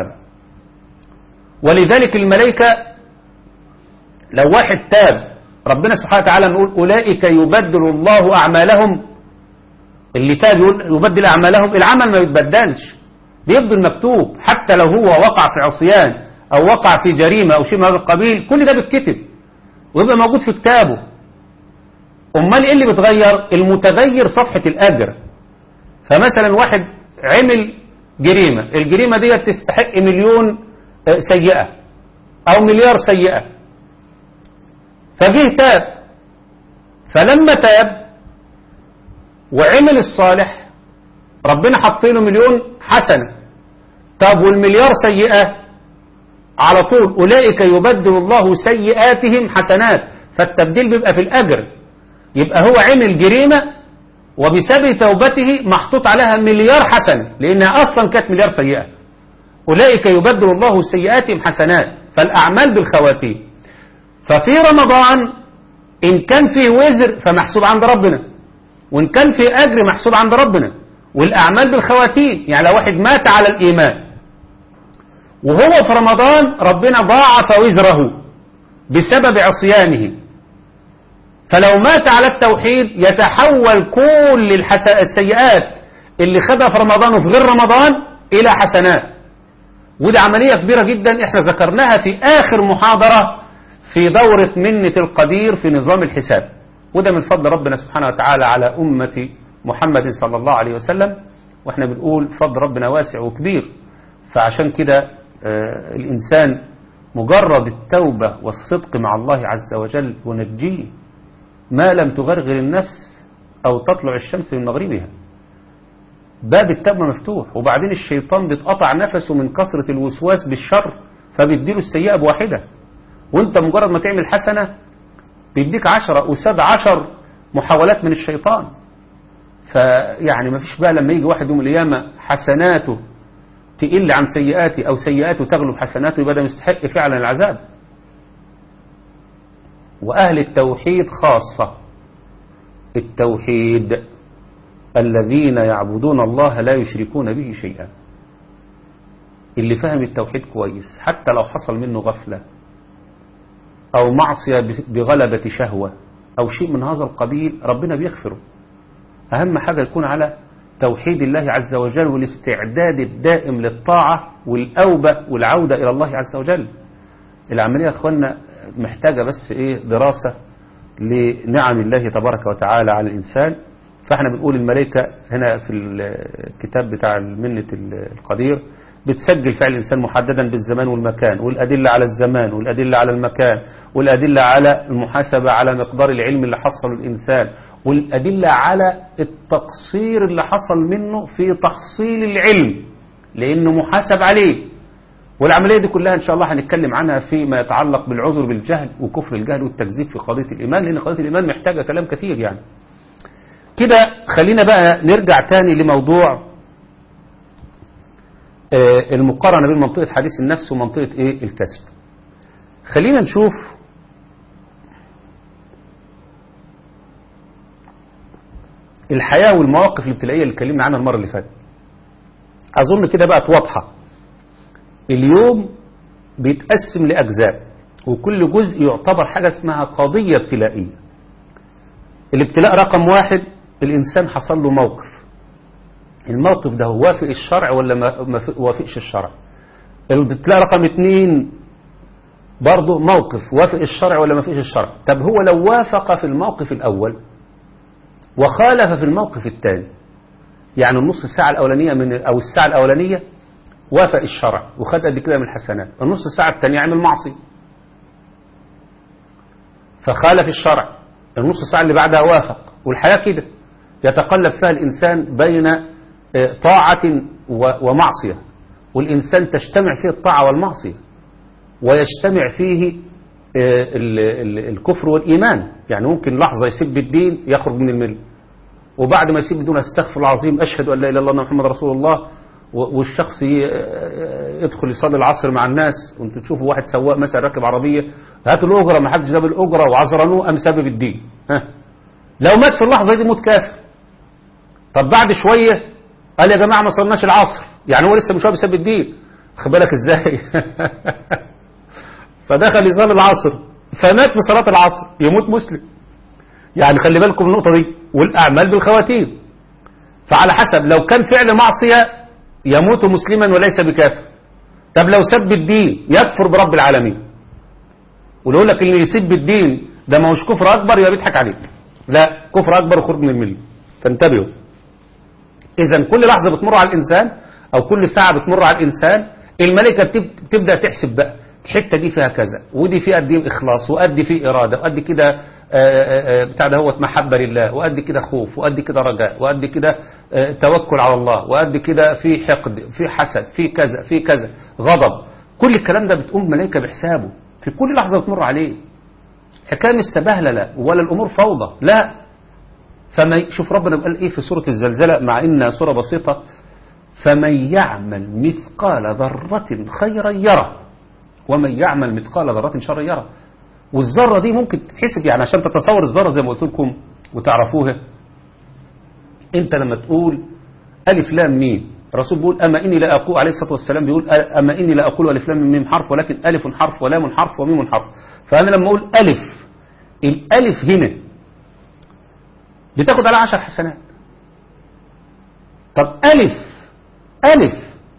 ولذلك الملائكة لو واحد تاب، ربنا سبحانه وتعالى نقول أولئك يبدل الله أعمالهم، اللي تاب يبدل أعمالهم، العمل ما يتبدلش، بيفضل مكتوب، حتى لو هو وقع في عصيان أو وقع في جريمة أو شيء من هذا القبيل، كل ده بيتكتب ويبقى موجود في كتابه. أمال إيه اللي بتغير؟ المتغير صفحة الأجر. فمثلا واحد عمل جريمة، الجريمة دي تستحق 1,000,000 سيئة أو 1,000,000,000 سيئة، فجه تاب، فلما تاب وعمل الصالح ربنا حاطينه مليون حسنة. طب والمليار سيئة على طول أولئك يبدل الله سيئاتهم حسنات، فالتبديل بيبقى في الأجر. يبقى هو عمل جريمة وبسبب توبته محطوط عليها مليار حسنة، لأنها أصلا كانت مليار سيئة. أولئك يبدل الله سيئاتهم حسنات، فالأعمال بالخواتيم. ففي رمضان إن كان فيه وزر فمحسوب عند ربنا، وإن كان فيه أجر محسوب عند ربنا. والأعمال بالخواتيم، يعني لو واحد مات على الإيمان وهو في رمضان ربنا ضاعف وزره بسبب عصيانه، فلو مات على التوحيد يتحول كل السيئات اللي خدها في رمضان وفي غير رمضان إلى حسنات. ودي عملية كبيرة جدا احنا ذكرناها في آخر محاضرة في دورة منة القدير في نظام الحساب. وده من فضل ربنا سبحانه وتعالى على أمة محمد صلى الله عليه وسلم، واحنا بنقول فضل ربنا واسع وكبير. فعشان كده الإنسان مجرد التوبة والصدق مع الله عز وجل ونجيه ما لم تغرغر النفس أو تطلع الشمس من مغربها. باب التوبة مفتوح، وبعدين الشيطان بيتقطع نفسه من كثرة الوسواس بالشر فبيديله السيئة بواحدة، وانت مجرد ما تعمل حسنة بيديك 10 أساد 10 محاولات من الشيطان. فيعني ما فيش بقى لما يجي واحد يوم القيامة حسناته تقل عن سيئاته أو سيئاته تغلب حسناته، يبقى ده مستحق فعلا العذاب. وأهل التوحيد خاصة، التوحيد الذين يعبدون الله لا يشركون به شيئا. اللي فهم التوحيد كويس حتى لو حصل منه غفلة أو معصية بغلبة شهوة أو شيء من هذا القبيل ربنا بيغفره. أهم حاجة يكون على توحيد الله عز وجل والاستعداد الدائم للطاعة والأوبة والعودة إلى الله عز وجل. العملية يا أخوانا محتاجة بس دراسة لنعم الله تبارك وتعالى على الإنسان. فاحنا بنقول الملائكة هنا في الكتاب بتاع منة القدير بتسجل فعل الإنسان محددا بالزمان والمكان، والأدلة على الزمان والأدلة على المكان والأدلة على المحاسبة على مقدار العلم اللي حصل الإنسان، والأدلة على التقصير اللي حصل منه في تحصيل العلم لأنه محاسب عليه. والعملية دي كلها إن شاء الله هنتكلم عنها فيما يتعلق بالعذر بالجهل وكفر الجهل والتكذيب في قضية الإيمان، لأن قضية الإيمان محتاجة كلام كثير يعني. كده خلينا بقى نرجع تاني لموضوع المقارنة بين منطقة حديث النفس ومنطقة الكسب. خلينا نشوف الحياة والمواقف الابتلائية اللي اتكلمنا عنها المرة اللي فاتت. أظن كده بقت واضحة. اليوم بيتقسم لأجزاء، وكل جزء يعتبر حاجة اسمها قضية ابتلائية. الابتلاء رقم 1 الإنسان حصل له موقف. الموقف ده وافق الشرع ولا ما وافقش الشرع. الابتلاء رقم 2 برضه موقف وافق الشرع ولا ما فيش الشرع. طب هو لو وافق في الموقف الأول وخالف في الموقف الثاني، يعني النص الساعة الأولانية أو الساعة الأولانية وافق الشرع وخد قد كده من الحسنات، النص الساعة الثانية عمل معصي فخالف الشرع، النص الساعة اللي بعدها وافق. والحياة كده يتقلب فيها الإنسان بين طاعة ومعصية، والإنسان تجتمع فيه الطاعة والمعصية ويجتمع فيه الكفر والإيمان. يعني ممكن لحظة يسيب الدين يخرج من الملة، وبعد ما يسيب الدين استغفر العظيم أشهد أن لا إله إلا الله محمد رسول الله، والشخص يدخل يصلي العصر مع الناس، وانتوا تشوفوا واحد سواق مثلا راكب عربية هاتوا الأجرة، ما حدش جاب الأجرة وعذرنوه أم سبب الدين. لو مات في اللحظة دي موت كافر. طب بعد شوية قال يا جماعة ما صلناش العصر، يعني هو لسه مش واقف بسبب الدين، خد بالك ازاي. فدخل يصلي العصر فمات في صلاة العصر يموت مسلم. يعني خلي بالكم النقطة دي. والأعمال بالخواتيم، فعلى حسب لو كان فعل معصية يموت مسلما وليس بكافر. طب لو سب الدين يكفر برب العالمين. ولو لك اللي يسب الدين ده ما هوش كفر أكبر يبقى بيضحك عليك، لا كفر أكبر وخروج من الملة. فانتبهوا. إذا كل لحظة بتمر على الإنسان أو كل ساعة بتمر على الإنسان الملائكة تبدأ تحسب بقى الحتة دي فيها كذا، ودي فيها قد ايه إخلاص، وقد فيه إرادة، وقد كده بتاع ده هو محبة لله، وقد كده خوف، وقد كده رجاء، وقد كده توكل على الله، وقد كده في حقد، في حسد، في كذا، في كذا، غضب. كل الكلام ده بتقوم ملائكة بحسابه في كل لحظة بتمر عليه. حكاية مش سبهلة لا، ولا الأمور فوضى لا. فما شوف ربنا قال إيه في سورة الزلزلة، مع إنها سورة بسيطة: فمن يعمل مثقال ذرة خيرا يره، ومن يعمل مثقال ذرة شرا يره. والذرة دي ممكن تتحسب، يعني عشان تتصور الذرة زي ما قلت لكم وتعرفوها، انت لما تقول ألف لام ميم، الرسول بيقول أما إني لا أقول عليه الصلاة والسلام، بيقول أما إني لا أقول ألف لام ميم حرف، ولكن ألف حرف ولام حرف وميم حرف. فأنا لما أقول ألف، الألف هنا بتاخد على 10 حسنات. طب ألف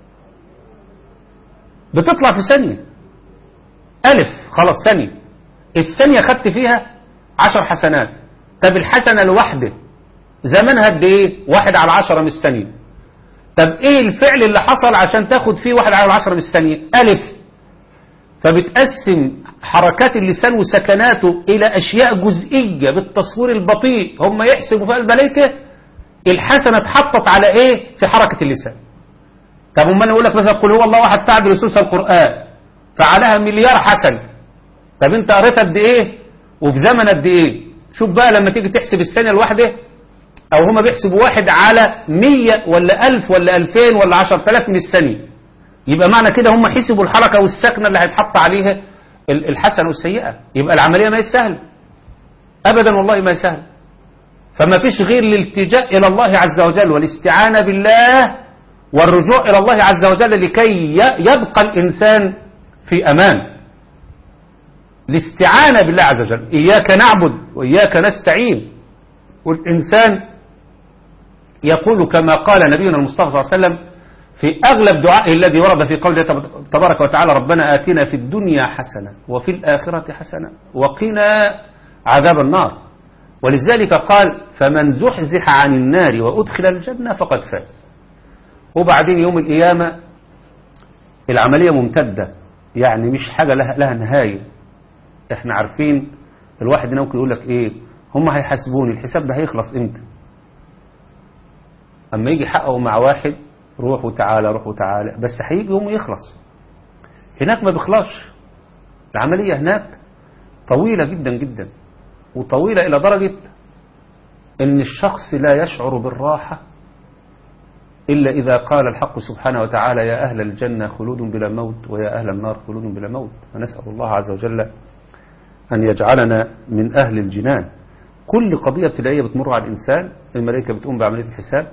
بتطلع في ثانية، ألف خلاص ثانية، الثانية خدت فيها 10 حسنات. طب الحسنة الواحدة زمنها قد ايه؟ 1 على 10 من الثانية. طب ايه الفعل اللي حصل عشان تاخد فيه 1 على 10 من الثانية؟ ألف. فبتقسم حركات اللسان وسكناته إلى أشياء جزئية بالتصوير البطيء، هم يحسبوا فيها الملائكة الحسنة اتحطت على ايه في حركة اللسان. طب امال يقول لك مثلا قل هو الله احد تعدل ثلث القرآن، فعليها مليار حسنة. طب انت قريت قد ايه وفي زمن قد ايه؟ شوف بقى لما تيجي تحسب الثانية الواحدة، او هما بيحسبوا 1 على 100 ولا 1000 ولا 2000 ولا 10000 من الثانية، يبقى معنى كده هما حسبوا الحركة والسكنة اللي هيتحط عليها الحسنة والسيئة. يبقى العملية ما هي سهلة ابدا، والله ما هي سهلة. فما فيش غير الالتجاء الى الله عز وجل والاستعانة بالله والرجوع الى الله عز وجل لكي يبقى الانسان في امان. الاستعانة بالله عز وجل، إياك نعبد وإياك نستعين. والإنسان يقول كما قال نبينا المصطفى صلى الله عليه وسلم في أغلب دعائه الذي ورد في قوله تبارك وتعالى: ربنا آتنا في الدنيا حسنة وفي الآخرة حسنة وقنا عذاب النار. ولذلك قال: فمن زحزح عن النار وأدخل الجنة فقد فاز. وبعدين يوم القيامة العملية ممتدة، يعني مش حاجة لها نهاية. احنا عارفين الواحد هنا ممكن يقول لك ايه، هم هيحاسبوني، الحساب ده هيخلص امتى؟ اما يجي حقه مع واحد روح وتعالى روح وتعالى، بس هيجي يوم يخلص. هناك ما بيخلصش، العملية هناك طويلة جدا جدا، وطويلة الى درجة ان الشخص لا يشعر بالراحة إلا إذا قال الحق سبحانه وتعالى: يا أهل الجنة خلود بلا موت ويا أهل النار خلود بلا موت. فنسأل الله عز وجل أن يجعلنا من أهل الجنان. كل قضية ابتدائية بتمر على الإنسان الملائكة بتقوم بعملية الحساب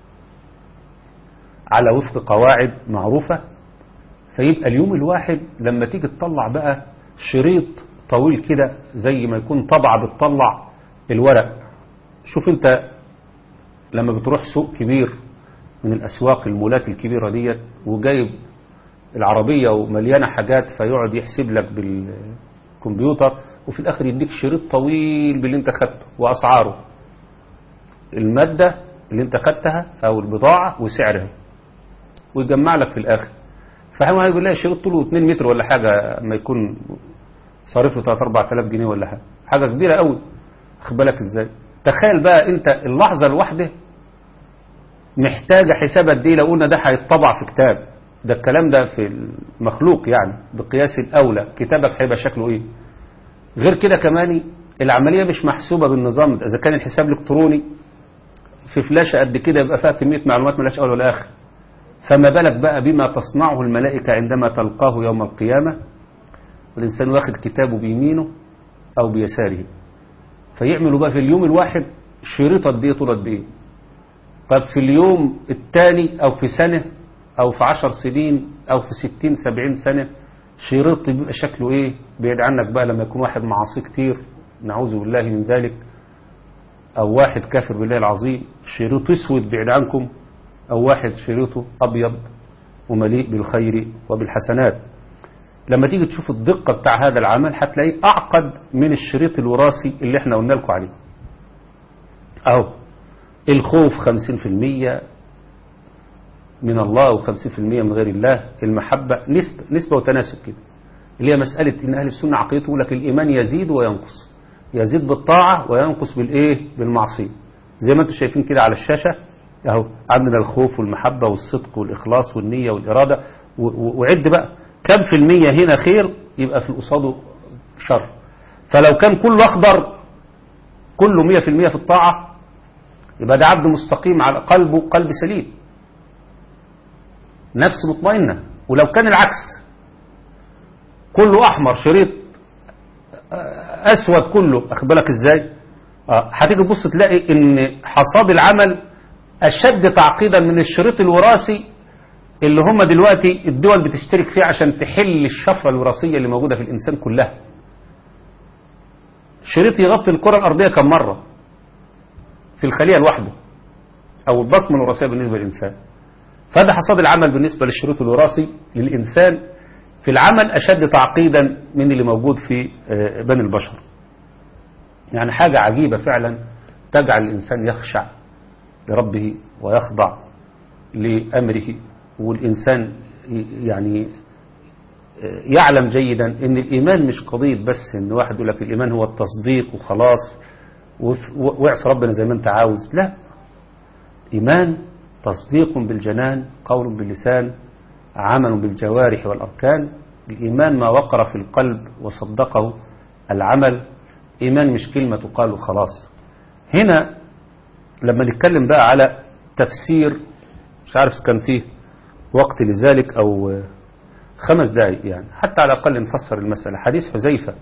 على وفق قواعد معروفة. فيبقى اليوم الواحد لما تيجي تطلع بقى شريط طويل كده زي ما يكون طبعة بتطلع الورق. شوف انت لما بتروح سوق كبير من الأسواق المولات الكبيرة ديت وجايب العربية ومليانة حاجات، فيقعد يحسب لك بالكمبيوتر وفي الآخر يديك شريط طويل باللي انت خدته وأسعاره، المادة اللي انت خدتها أو البضاعة وسعرها، ويجمع لك في الآخر. فهو يقول لها شريط طوله 2 متر ولا حاجة، ما يكون صارف له 3-4 آلاف جنيه ولا حاجة كبيرة قوي. خد بالك ازاي؟ تخيل بقى انت اللحظة الواحدة محتاجة حساب قد ايه. لو قلنا ده هيتطبع في كتاب، ده الكلام ده في المخلوق يعني بقياس الأولى، كتابك هيبقى شكله ايه؟ غير كده كمان العملية مش محسوبة بالنظام ده. إذا كان الحساب الإلكتروني في فلاشة قد كده يبقى فيها كمية معلومات ملاش أول ولا آخر، فما بالك بقى بما تصنعه الملائكة عندما تلقاه يوم القيامة والإنسان واخد كتابه بيمينه أو بيساره. فيعملوا بقى في اليوم الواحد شريط قد ايه طول قد ايه. طب في اليوم الثاني أو في سنة أو في 10 سنين أو في 60-70 سنة شريط بيبقى شكله ايه؟ بعيد عنك بقى لما يكون واحد معاصي كتير نعوذ بالله من ذلك، او واحد كافر بالله العظيم شريط اسود بعيد عنكم، او واحد شريطه ابيض ومليء بالخير وبالحسنات. لما تيجي تشوف الدقة بتاع هذا العمل هتلاقيه اعقد من الشريط الوراثي اللي احنا قلنا لكم عليه. اهو الخوف 50% من الله و50% من غير الله، المحبة نسبة وتناسب كده. اللي هي مسألة إن أهل السنة عقيدته يقول لك الإيمان يزيد وينقص، يزيد بالطاعة وينقص بالمعصية. زي ما انتم شايفين كده على الشاشة اهو، عندنا الخوف والمحبة والصدق والإخلاص والنية والإرادة، وعد بقى كم في المية هنا خير يبقى في قصاده شر. فلو كان كله أخضر، كله 100% في الطاعة، يبقى ده عبد مستقيم على قلبه، قلب سليم، نفس مطمئنة. ولو كان العكس، كله أحمر شريط أسود كله، أخد بالك إزاي؟ هتيجي تبص تلاقي إن حصاد العمل أشد تعقيدا من الشريط الوراثي اللي هم دلوقتي الدول بتشترك فيه عشان تحل الشفرة الوراثية اللي موجودة في الإنسان كلها. شريط يغطي الكرة الأرضية كم مرة في الخلية لوحده، أو البصمة الوراثية بالنسبة للإنسان. فهذا حصاد العمل بالنسبة للشريط الوراثي للإنسان في العمل أشد تعقيدا من اللي موجود في بني البشر. يعني حاجة عجيبة فعلا تجعل الإنسان يخشع لربه ويخضع لأمره. والإنسان يعني يعلم جيدا أن الإيمان مش قضية بس أن واحد يقول لك الإيمان هو التصديق وخلاص واعصي ربنا زي ما أنت عاوز. لا، إيمان تصديق بالجنان، قول باللسان، عمل بالجوارح والأركان. الإيمان ما وقر في القلب وصدقه العمل. إيمان مش كلمة تقال وخلاص. هنا لما نتكلم بقى على تفسير، مش عارف كان فيه وقت لذلك أو 5 دقائق يعني، حتى على الأقل نفسر المسألة. حديث حذيفة،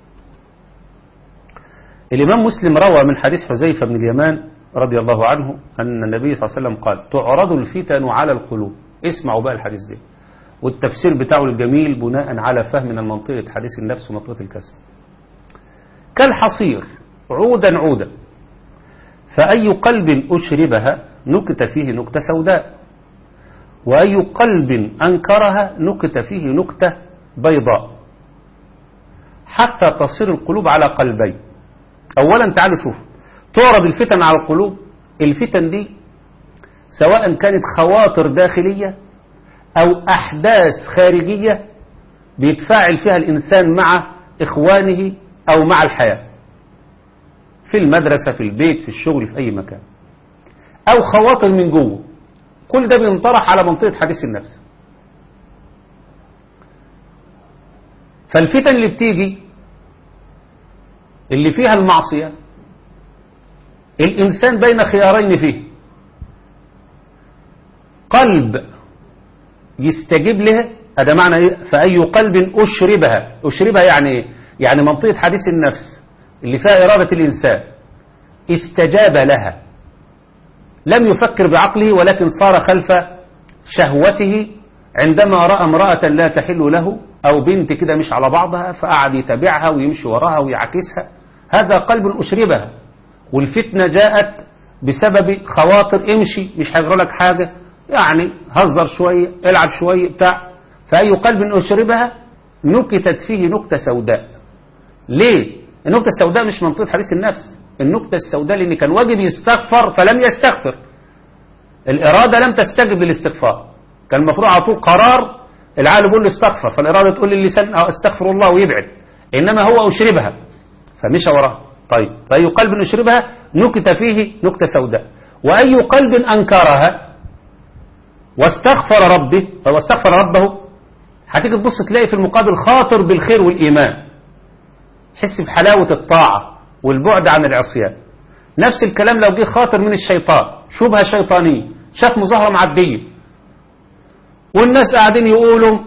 الإمام مسلم روى من حديث حذيفة بن اليمان رضي الله عنه أن النبي صلى الله عليه وسلم قال: تعرض الفتن على القلوب. اسمعوا بقى الحديث ده، والتفسير بتاعه الجميل بناء على فهم من منطقة حديث النفس ومنطقة الكسب. كالحصير عودا عودا، فأي قلب أشربها نكت فيه نكتة سوداء، وأي قلب أنكرها نكت فيه نكتة بيضاء، حتى تصير القلوب على قلبين. أولا تعالوا شوفوا، تعرض الفتن على القلوب. الفتن دي سواء كانت خواطر داخلية أو أحداث خارجية بيتفاعل فيها الإنسان مع إخوانه أو مع الحياة، في المدرسة، في البيت، في الشغل، في أي مكان، أو خواطر من جوه. كل ده بينطرح على منطقة حديث النفس. فالفتن اللي بتيجي اللي فيها المعصية، الإنسان بين خيارين فيه: قلب يستجيب لها، هذا معنى إيه؟ فأي قلب أشربها. أشربها يعني إيه؟ يعني منطقة حديث النفس اللي فيها إرادة الإنسان استجاب لها، لم يفكر بعقله ولكن صار خلف شهوته عندما رأى امرأة لا تحل له أو بنت كده مش على بعضها، فقعد يتابعها ويمشي وراها ويعكسها. هذا قلب أشربها. والفتنة جاءت بسبب خواطر، امشي مش هيجرى لك حاجة، يعني هزر شوية، العب شوية بتاع. فأي قلب أشربها نكتت فيه نكتة سوداء. ليه؟ النكتة السوداء مش منطقة حديث النفس. النكتة السوداء لأن كان واجب يستغفر فلم يستغفر، الإرادة لم تستجب للاستغفار. كان المفروض على طول قرار العقل بيقول له استغفر، فالإرادة تقول للسان استغفر الله ويبعد، إنما هو أشربها فمشى وراها. طيب، فأي قلب أشربها نكت فيه نكتة سوداء، وأي قلب أنكرها واستغفر ربه، هتيجي تبص تلاقي في المقابل خاطر بالخير والإيمان، حس بحلاوة الطاعة والبعد عن العصيان. نفس الكلام لو جه خاطر من الشيطان، شبهة شيطانية، شاف مظاهرة معدية والناس قاعدين يقولوا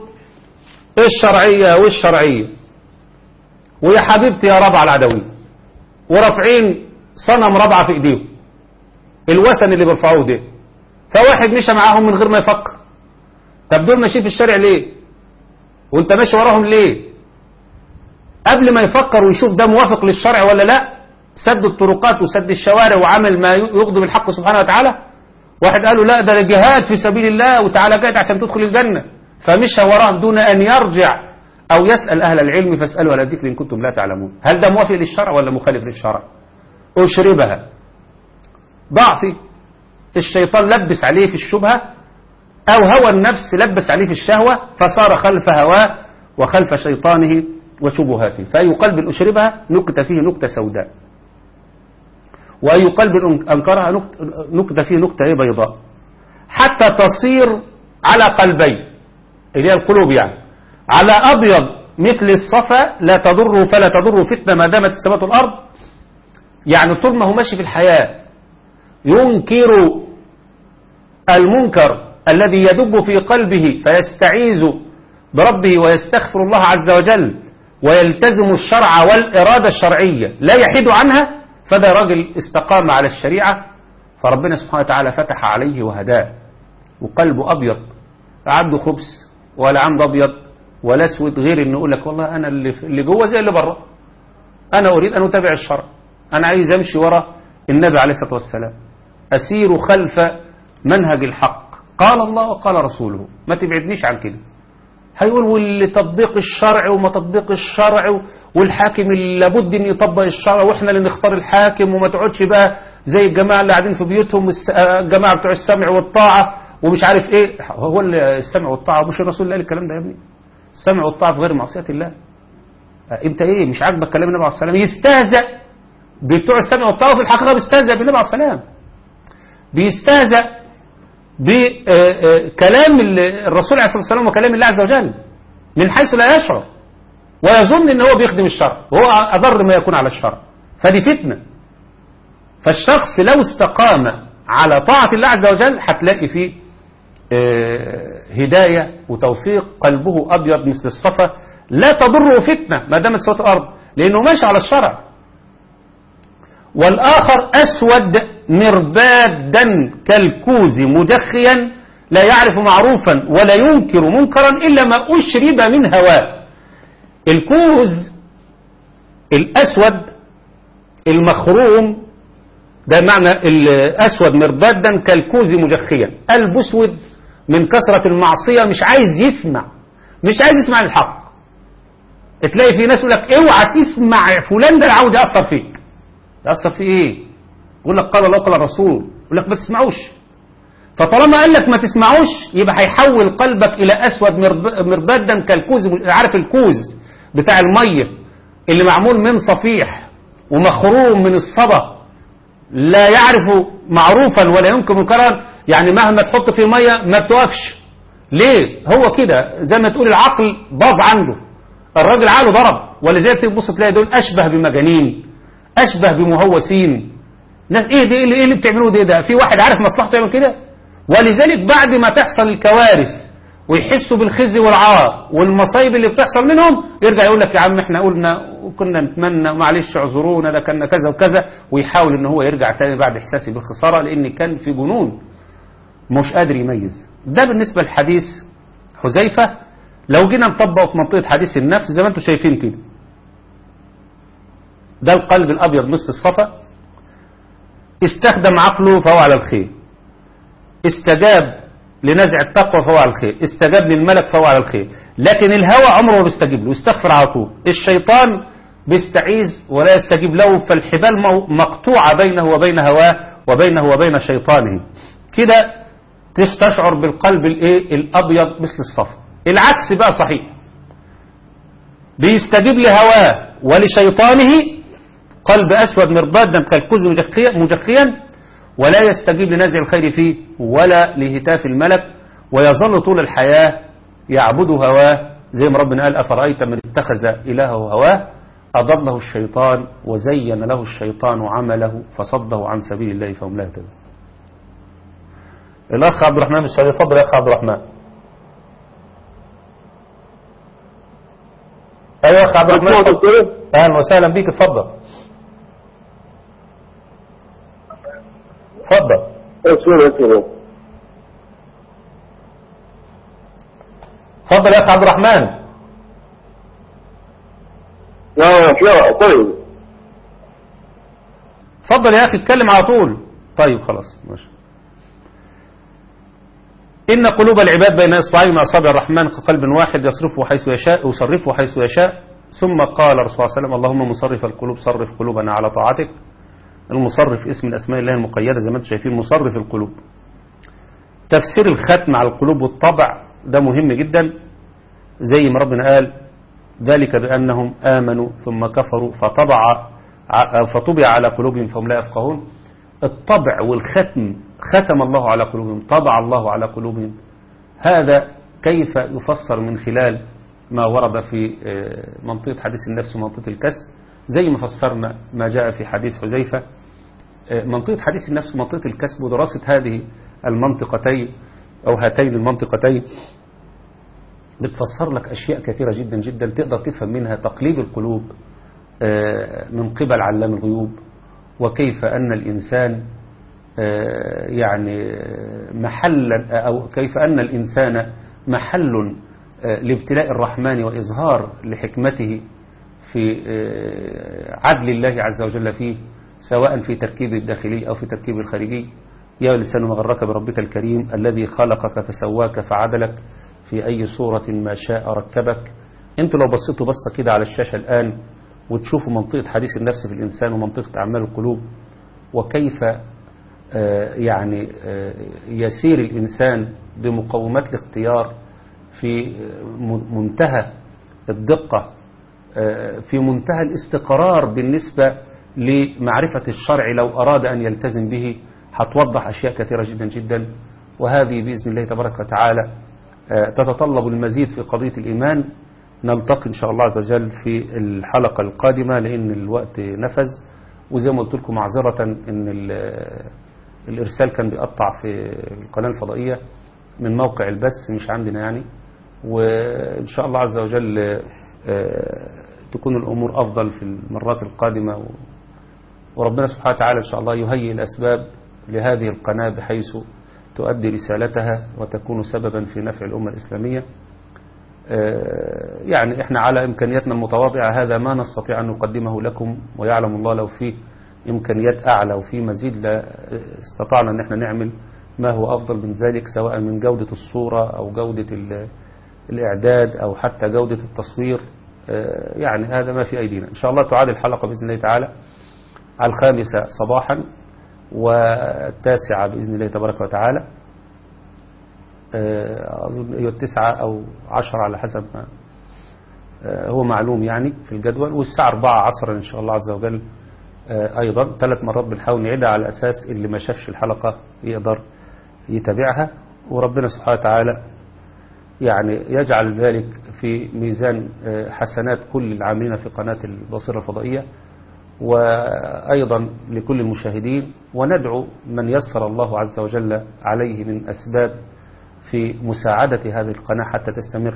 الشرعية ويا حبيبتي يا ربع العدوية، ورافعين صنم ربعة في ايديهم، الوثن اللي بيرفعوه ده. فواحد مشى معاهم من غير ما يفكر. طب دول ماشيين في الشارع ليه؟ وانت ماشي وراهم ليه؟ قبل ما يفكر ويشوف ده موافق للشرع ولا لا، سد الطرقات وسد الشوارع وعمل ما يغضب الحق سبحانه وتعالى. واحد قالوا لا ده جهاد في سبيل الله وتعالى جاهد عشان تدخل الجنة، فمشى وراهم دون أن يرجع أو يسأل أهل العلم فاسألوا أهل الذكر إن كنتم لا تعلمون. هل ده موافق للشرع ولا مخالف للشرع؟ أشربها ضعفي، الشيطان لبس عليه في الشبهة، أو هوى النفس لبس عليه في الشهوة، فصار خلف هواه وخلف شيطانه وشبهاته. فأي قلب أشربها نكت فيه نكتة سوداء، وأي قلب أنكرها نكت فيه نكتة بيضاء، حتى تصير على قلبين اللي هي القلوب يعني، على أبيض مثل الصفا لا تضره فلا تضره فتنة ما دامت السماوات والأرض. يعني طول ما هو ماشي في الحياة ينكر المنكر الذي يدب في قلبه فيستعيذ بربه ويستغفر الله عز وجل ويلتزم الشرع والإرادة الشرعية لا يحيد عنها، فده راجل استقام على الشريعة، فربنا سبحانه وتعالى فتح عليه وهداه، وقلبه أبيض عنده خبز ولا عنده أبيض ولا أسود، غير إنه يقول لك والله أنا اللي جوه زي اللي بره، أنا أريد أن أتابع الشرع، أنا عايز أمشي ورا النبي عليه الصلاة والسلام، أسير خلف منهج الحق، قال الله وقال رسوله، ما تبعدنيش عن كده. هيقول واللي تطبيق الشرع وما تطبيق الشرع، والحاكم اللي لابد ان يطبق الشرع، واحنا اللي نختار الحاكم، وما تقعدش بقى زي الجماعه اللي قاعدين في بيوتهم الجماعه بتوع السمع والطاعه ومش عارف ايه. هو السمع والطاعه مش الرسول اللي قال الكلام ده يا ابني؟ السمع والطاعه في غير معصيه الله. انت ايه مش عاجبك كلام النبي عليه الصلاه والسلام؟ يستهزأ بتوع السمع والطاعه، في الحقيقه بيستهزأ بالنبي عليه الصلاه والسلام، بيستهزأ بكلام الرسول عليه الصلاة والسلام وكلام الله عز وجل من حيث لا يشعر، ويظن ان هو بيخدم الشرع وهو أضر ما يكون على الشرع، فدي فتنة. فالشخص لو استقام على طاعة الله عز وجل هتلاقي فيه هداية وتوفيق، قلبه أبيض مثل الصفا لا تضره فتنة ما دامت سوى الأرض، لأنه ماشي على الشرع. والآخر أسود مربادا كالكوز مجخيا لا يعرف معروفا ولا ينكر منكرا إلا ما أشرب من هواه. الكوز الأسود المخروم ده معنى الأسود مربادا كالكوز مجخيا، قلب أسود من كثرة المعصية، مش عايز يسمع الحق. تلاقي في ناس يقول لك اوعى تسمع فلان ده عاوز يأثر فيك. يأثر في ايه؟ يقول لك قال الله قال الرسول، يقول لك ما تسمعوش. فطالما قال لك ما تسمعوش يبقى هيحول قلبك الى اسود مربادا كالكوز. عارف الكوز بتاع الميه اللي معمول من صفيح ومخروم من الصبا، لا يعرف معروفا ولا ينكر منكرا، يعني مهما تحط فيه ميه ما بتوقفش. ليه؟ هو كده زي ما تقول العقل باظ عنده، الراجل عقله ضرب. ولذلك تبص تلاقي دول اشبه بمجانين، أشبه بمهوسين. ناس إيه اللي بتعملوه ده في واحد عارف مصلحته يعمل كده. ولذلك بعد ما تحصل الكوارث ويحسوا بالخزي والعار والمصايب اللي بتحصل منهم، يرجع يقول لك يا عم احنا قلنا وكنا نتمنى معلش اعذرونا ده كان كذا وكذا، ويحاول ان هو يرجع تاني بعد احساسه بالخسارة لان كان في جنون مش قادر يميز. ده بالنسبة لحديث حذيفة. لو جينا نطبقه في منطقة حديث النفس زي ما انتم شايفين كده، ده القلب الأبيض مثل الصفا، استخدم عقله فهو على الخير، استجاب لنزع التقوى فهو على الخير، استجاب للملك فهو على الخير. لكن الهوى عمره ما بيستجيب له، يستغفر على طول. الشيطان بيستعيذ ولا يستجيب له، فالحبال مقطوعة بينه وبين هواه وبينه وبين شيطانه. كده تشعر بالقلب الأبيض مثل الصفا. العكس بقى صحيح، بيستجيب لهواه ولشيطانه، قلب أسود مربادا كالكوز مجخيا، ولا يستجيب لنزع الخير فيه ولا لهتاف الملك، ويظل طول الحياة يعبد هواه، زي ما ربنا قال أفرأيت من اتخذ إلهه هواه أضله الشيطان وزين له الشيطان عمله فصده عن سبيل الله فهم لا يهتدون. الأخ عبد الرحمن الشريف، اتفضل يا أخ عبد الرحمن. أيوة يا أخ عبد الرحمن، أهلا وسهلا بيك، اتفضل. اتفضل. اتفضل يا أخ عبد الرحمن. طيب اتفضل يا أخي اتكلم على طول. طيب خلاص ماشي. إن قلوب العباد بين إصبعين من أصابع الرحمن كقلب واحد يصرفه حيث يشاء ويصرفه حيث يشاء. ثم قال الرسول صلى الله عليه وسلم اللهم مصرف القلوب صرف قلوبنا على طاعتك. المصرف اسم من أسماء الله المقيدة زي ما انتم شايفين، مصرف القلوب. تفسير الختم على القلوب والطبع ده مهم جدا، زي ما ربنا قال ذلك بأنهم آمنوا ثم كفروا فطبع على قلوبهم فهم لا يفقهون. الطبع والختم، ختم الله على قلوبهم، طبع الله على قلوبهم. هذا كيف يفسر من خلال ما ورد في منطقة حديث النفس ومنطقة الكسب، زي ما فسرنا ما جاء في حديث حذيفة. منطقة حديث النفس ومنطقة الكسب ودراسة هذه المنطقتين أو هاتين المنطقتين بتفسر لك أشياء كثيرة جدا جدا تقدر تفهم منها تقليب القلوب من قبل علام الغيوب، وكيف أن الإنسان يعني محلا، أو كيف أن الإنسان محل لابتلاء الرحمن وإظهار لحكمته في عدل الله عز وجل فيه، سواء في تركيب الداخلي أو في تركيب الخارجي. يا لسان ما غرك بربك الكريم الذي خلقك فسواك فعدلك في أي صورة ما شاء ركبك. انتوا لو بصيتوا بصة كده على الشاشة الآن وتشوفوا منطقة حديث النفس في الإنسان ومنطقة أعمال القلوب، وكيف يعني يسير الإنسان بمقومات الاختيار في منتهى الدقة، في منتهى الاستقرار بالنسبة لمعرفة الشرع لو أراد أن يلتزم به، هتوضح أشياء كثيرة جدا جدا. وهذه بإذن الله تبارك وتعالى تتطلب المزيد في قضية الإيمان. نلتقي إن شاء الله عز وجل في الحلقة القادمة لأن الوقت نفذ، وزي ما قلت لكم معذرة أن الإرسال كان بيقطع في القناة الفضائية من موقع البث مش عندنا يعني. وإن شاء الله عز وجل تكون الأمور أفضل في المرات القادمة، وربنا سبحانه وتعالى إن شاء الله يهيئ الأسباب لهذه القناة بحيث تؤدي رسالتها وتكون سببا في نفع الأمة الإسلامية. يعني إحنا على إمكانياتنا المتواضعة هذا ما نستطيع أن نقدمه لكم، ويعلم الله لو فيه إمكانيات أعلى وفي مزيد استطعنا أن احنا نعمل ما هو أفضل من ذلك، سواء من جودة الصورة أو جودة الإعداد أو حتى جودة التصوير. يعني هذا ما في أيدينا. إن شاء الله تعاد الحلقة بإذن الله تعالى على 5 صباحا و9 بإذن الله تبارك وتعالى. أظن هي 9 أو 10 على حسب ما هو معلوم يعني في الجدول، والساعة 4 عصرا إن شاء الله عز وجل. أيضا 3 مرات بنحاول نعيدها على أساس اللي ما شافش الحلقة يقدر يتابعها، وربنا سبحانه وتعالى يعني يجعل ذلك في ميزان حسنات كل العاملين في قناة البصيرة الفضائية، وأيضا لكل المشاهدين. وندعو من يسر الله عز وجل عليه من أسباب في مساعدة هذه القناة حتى تستمر،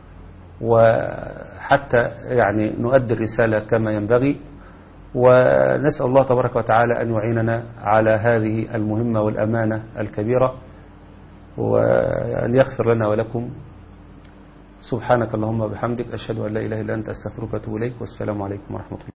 وحتى يعني نؤدي الرسالة كما ينبغي. ونسأل الله تبارك وتعالى أن يعيننا على هذه المهمة والأمانة الكبيرة، وأن يغفر لنا ولكم. سبحانك اللهم وبحمدك، أشهد أن لا إله إلا أنت، أستغفرك وأتوب إليك، والسلام عليكم ورحمة الله.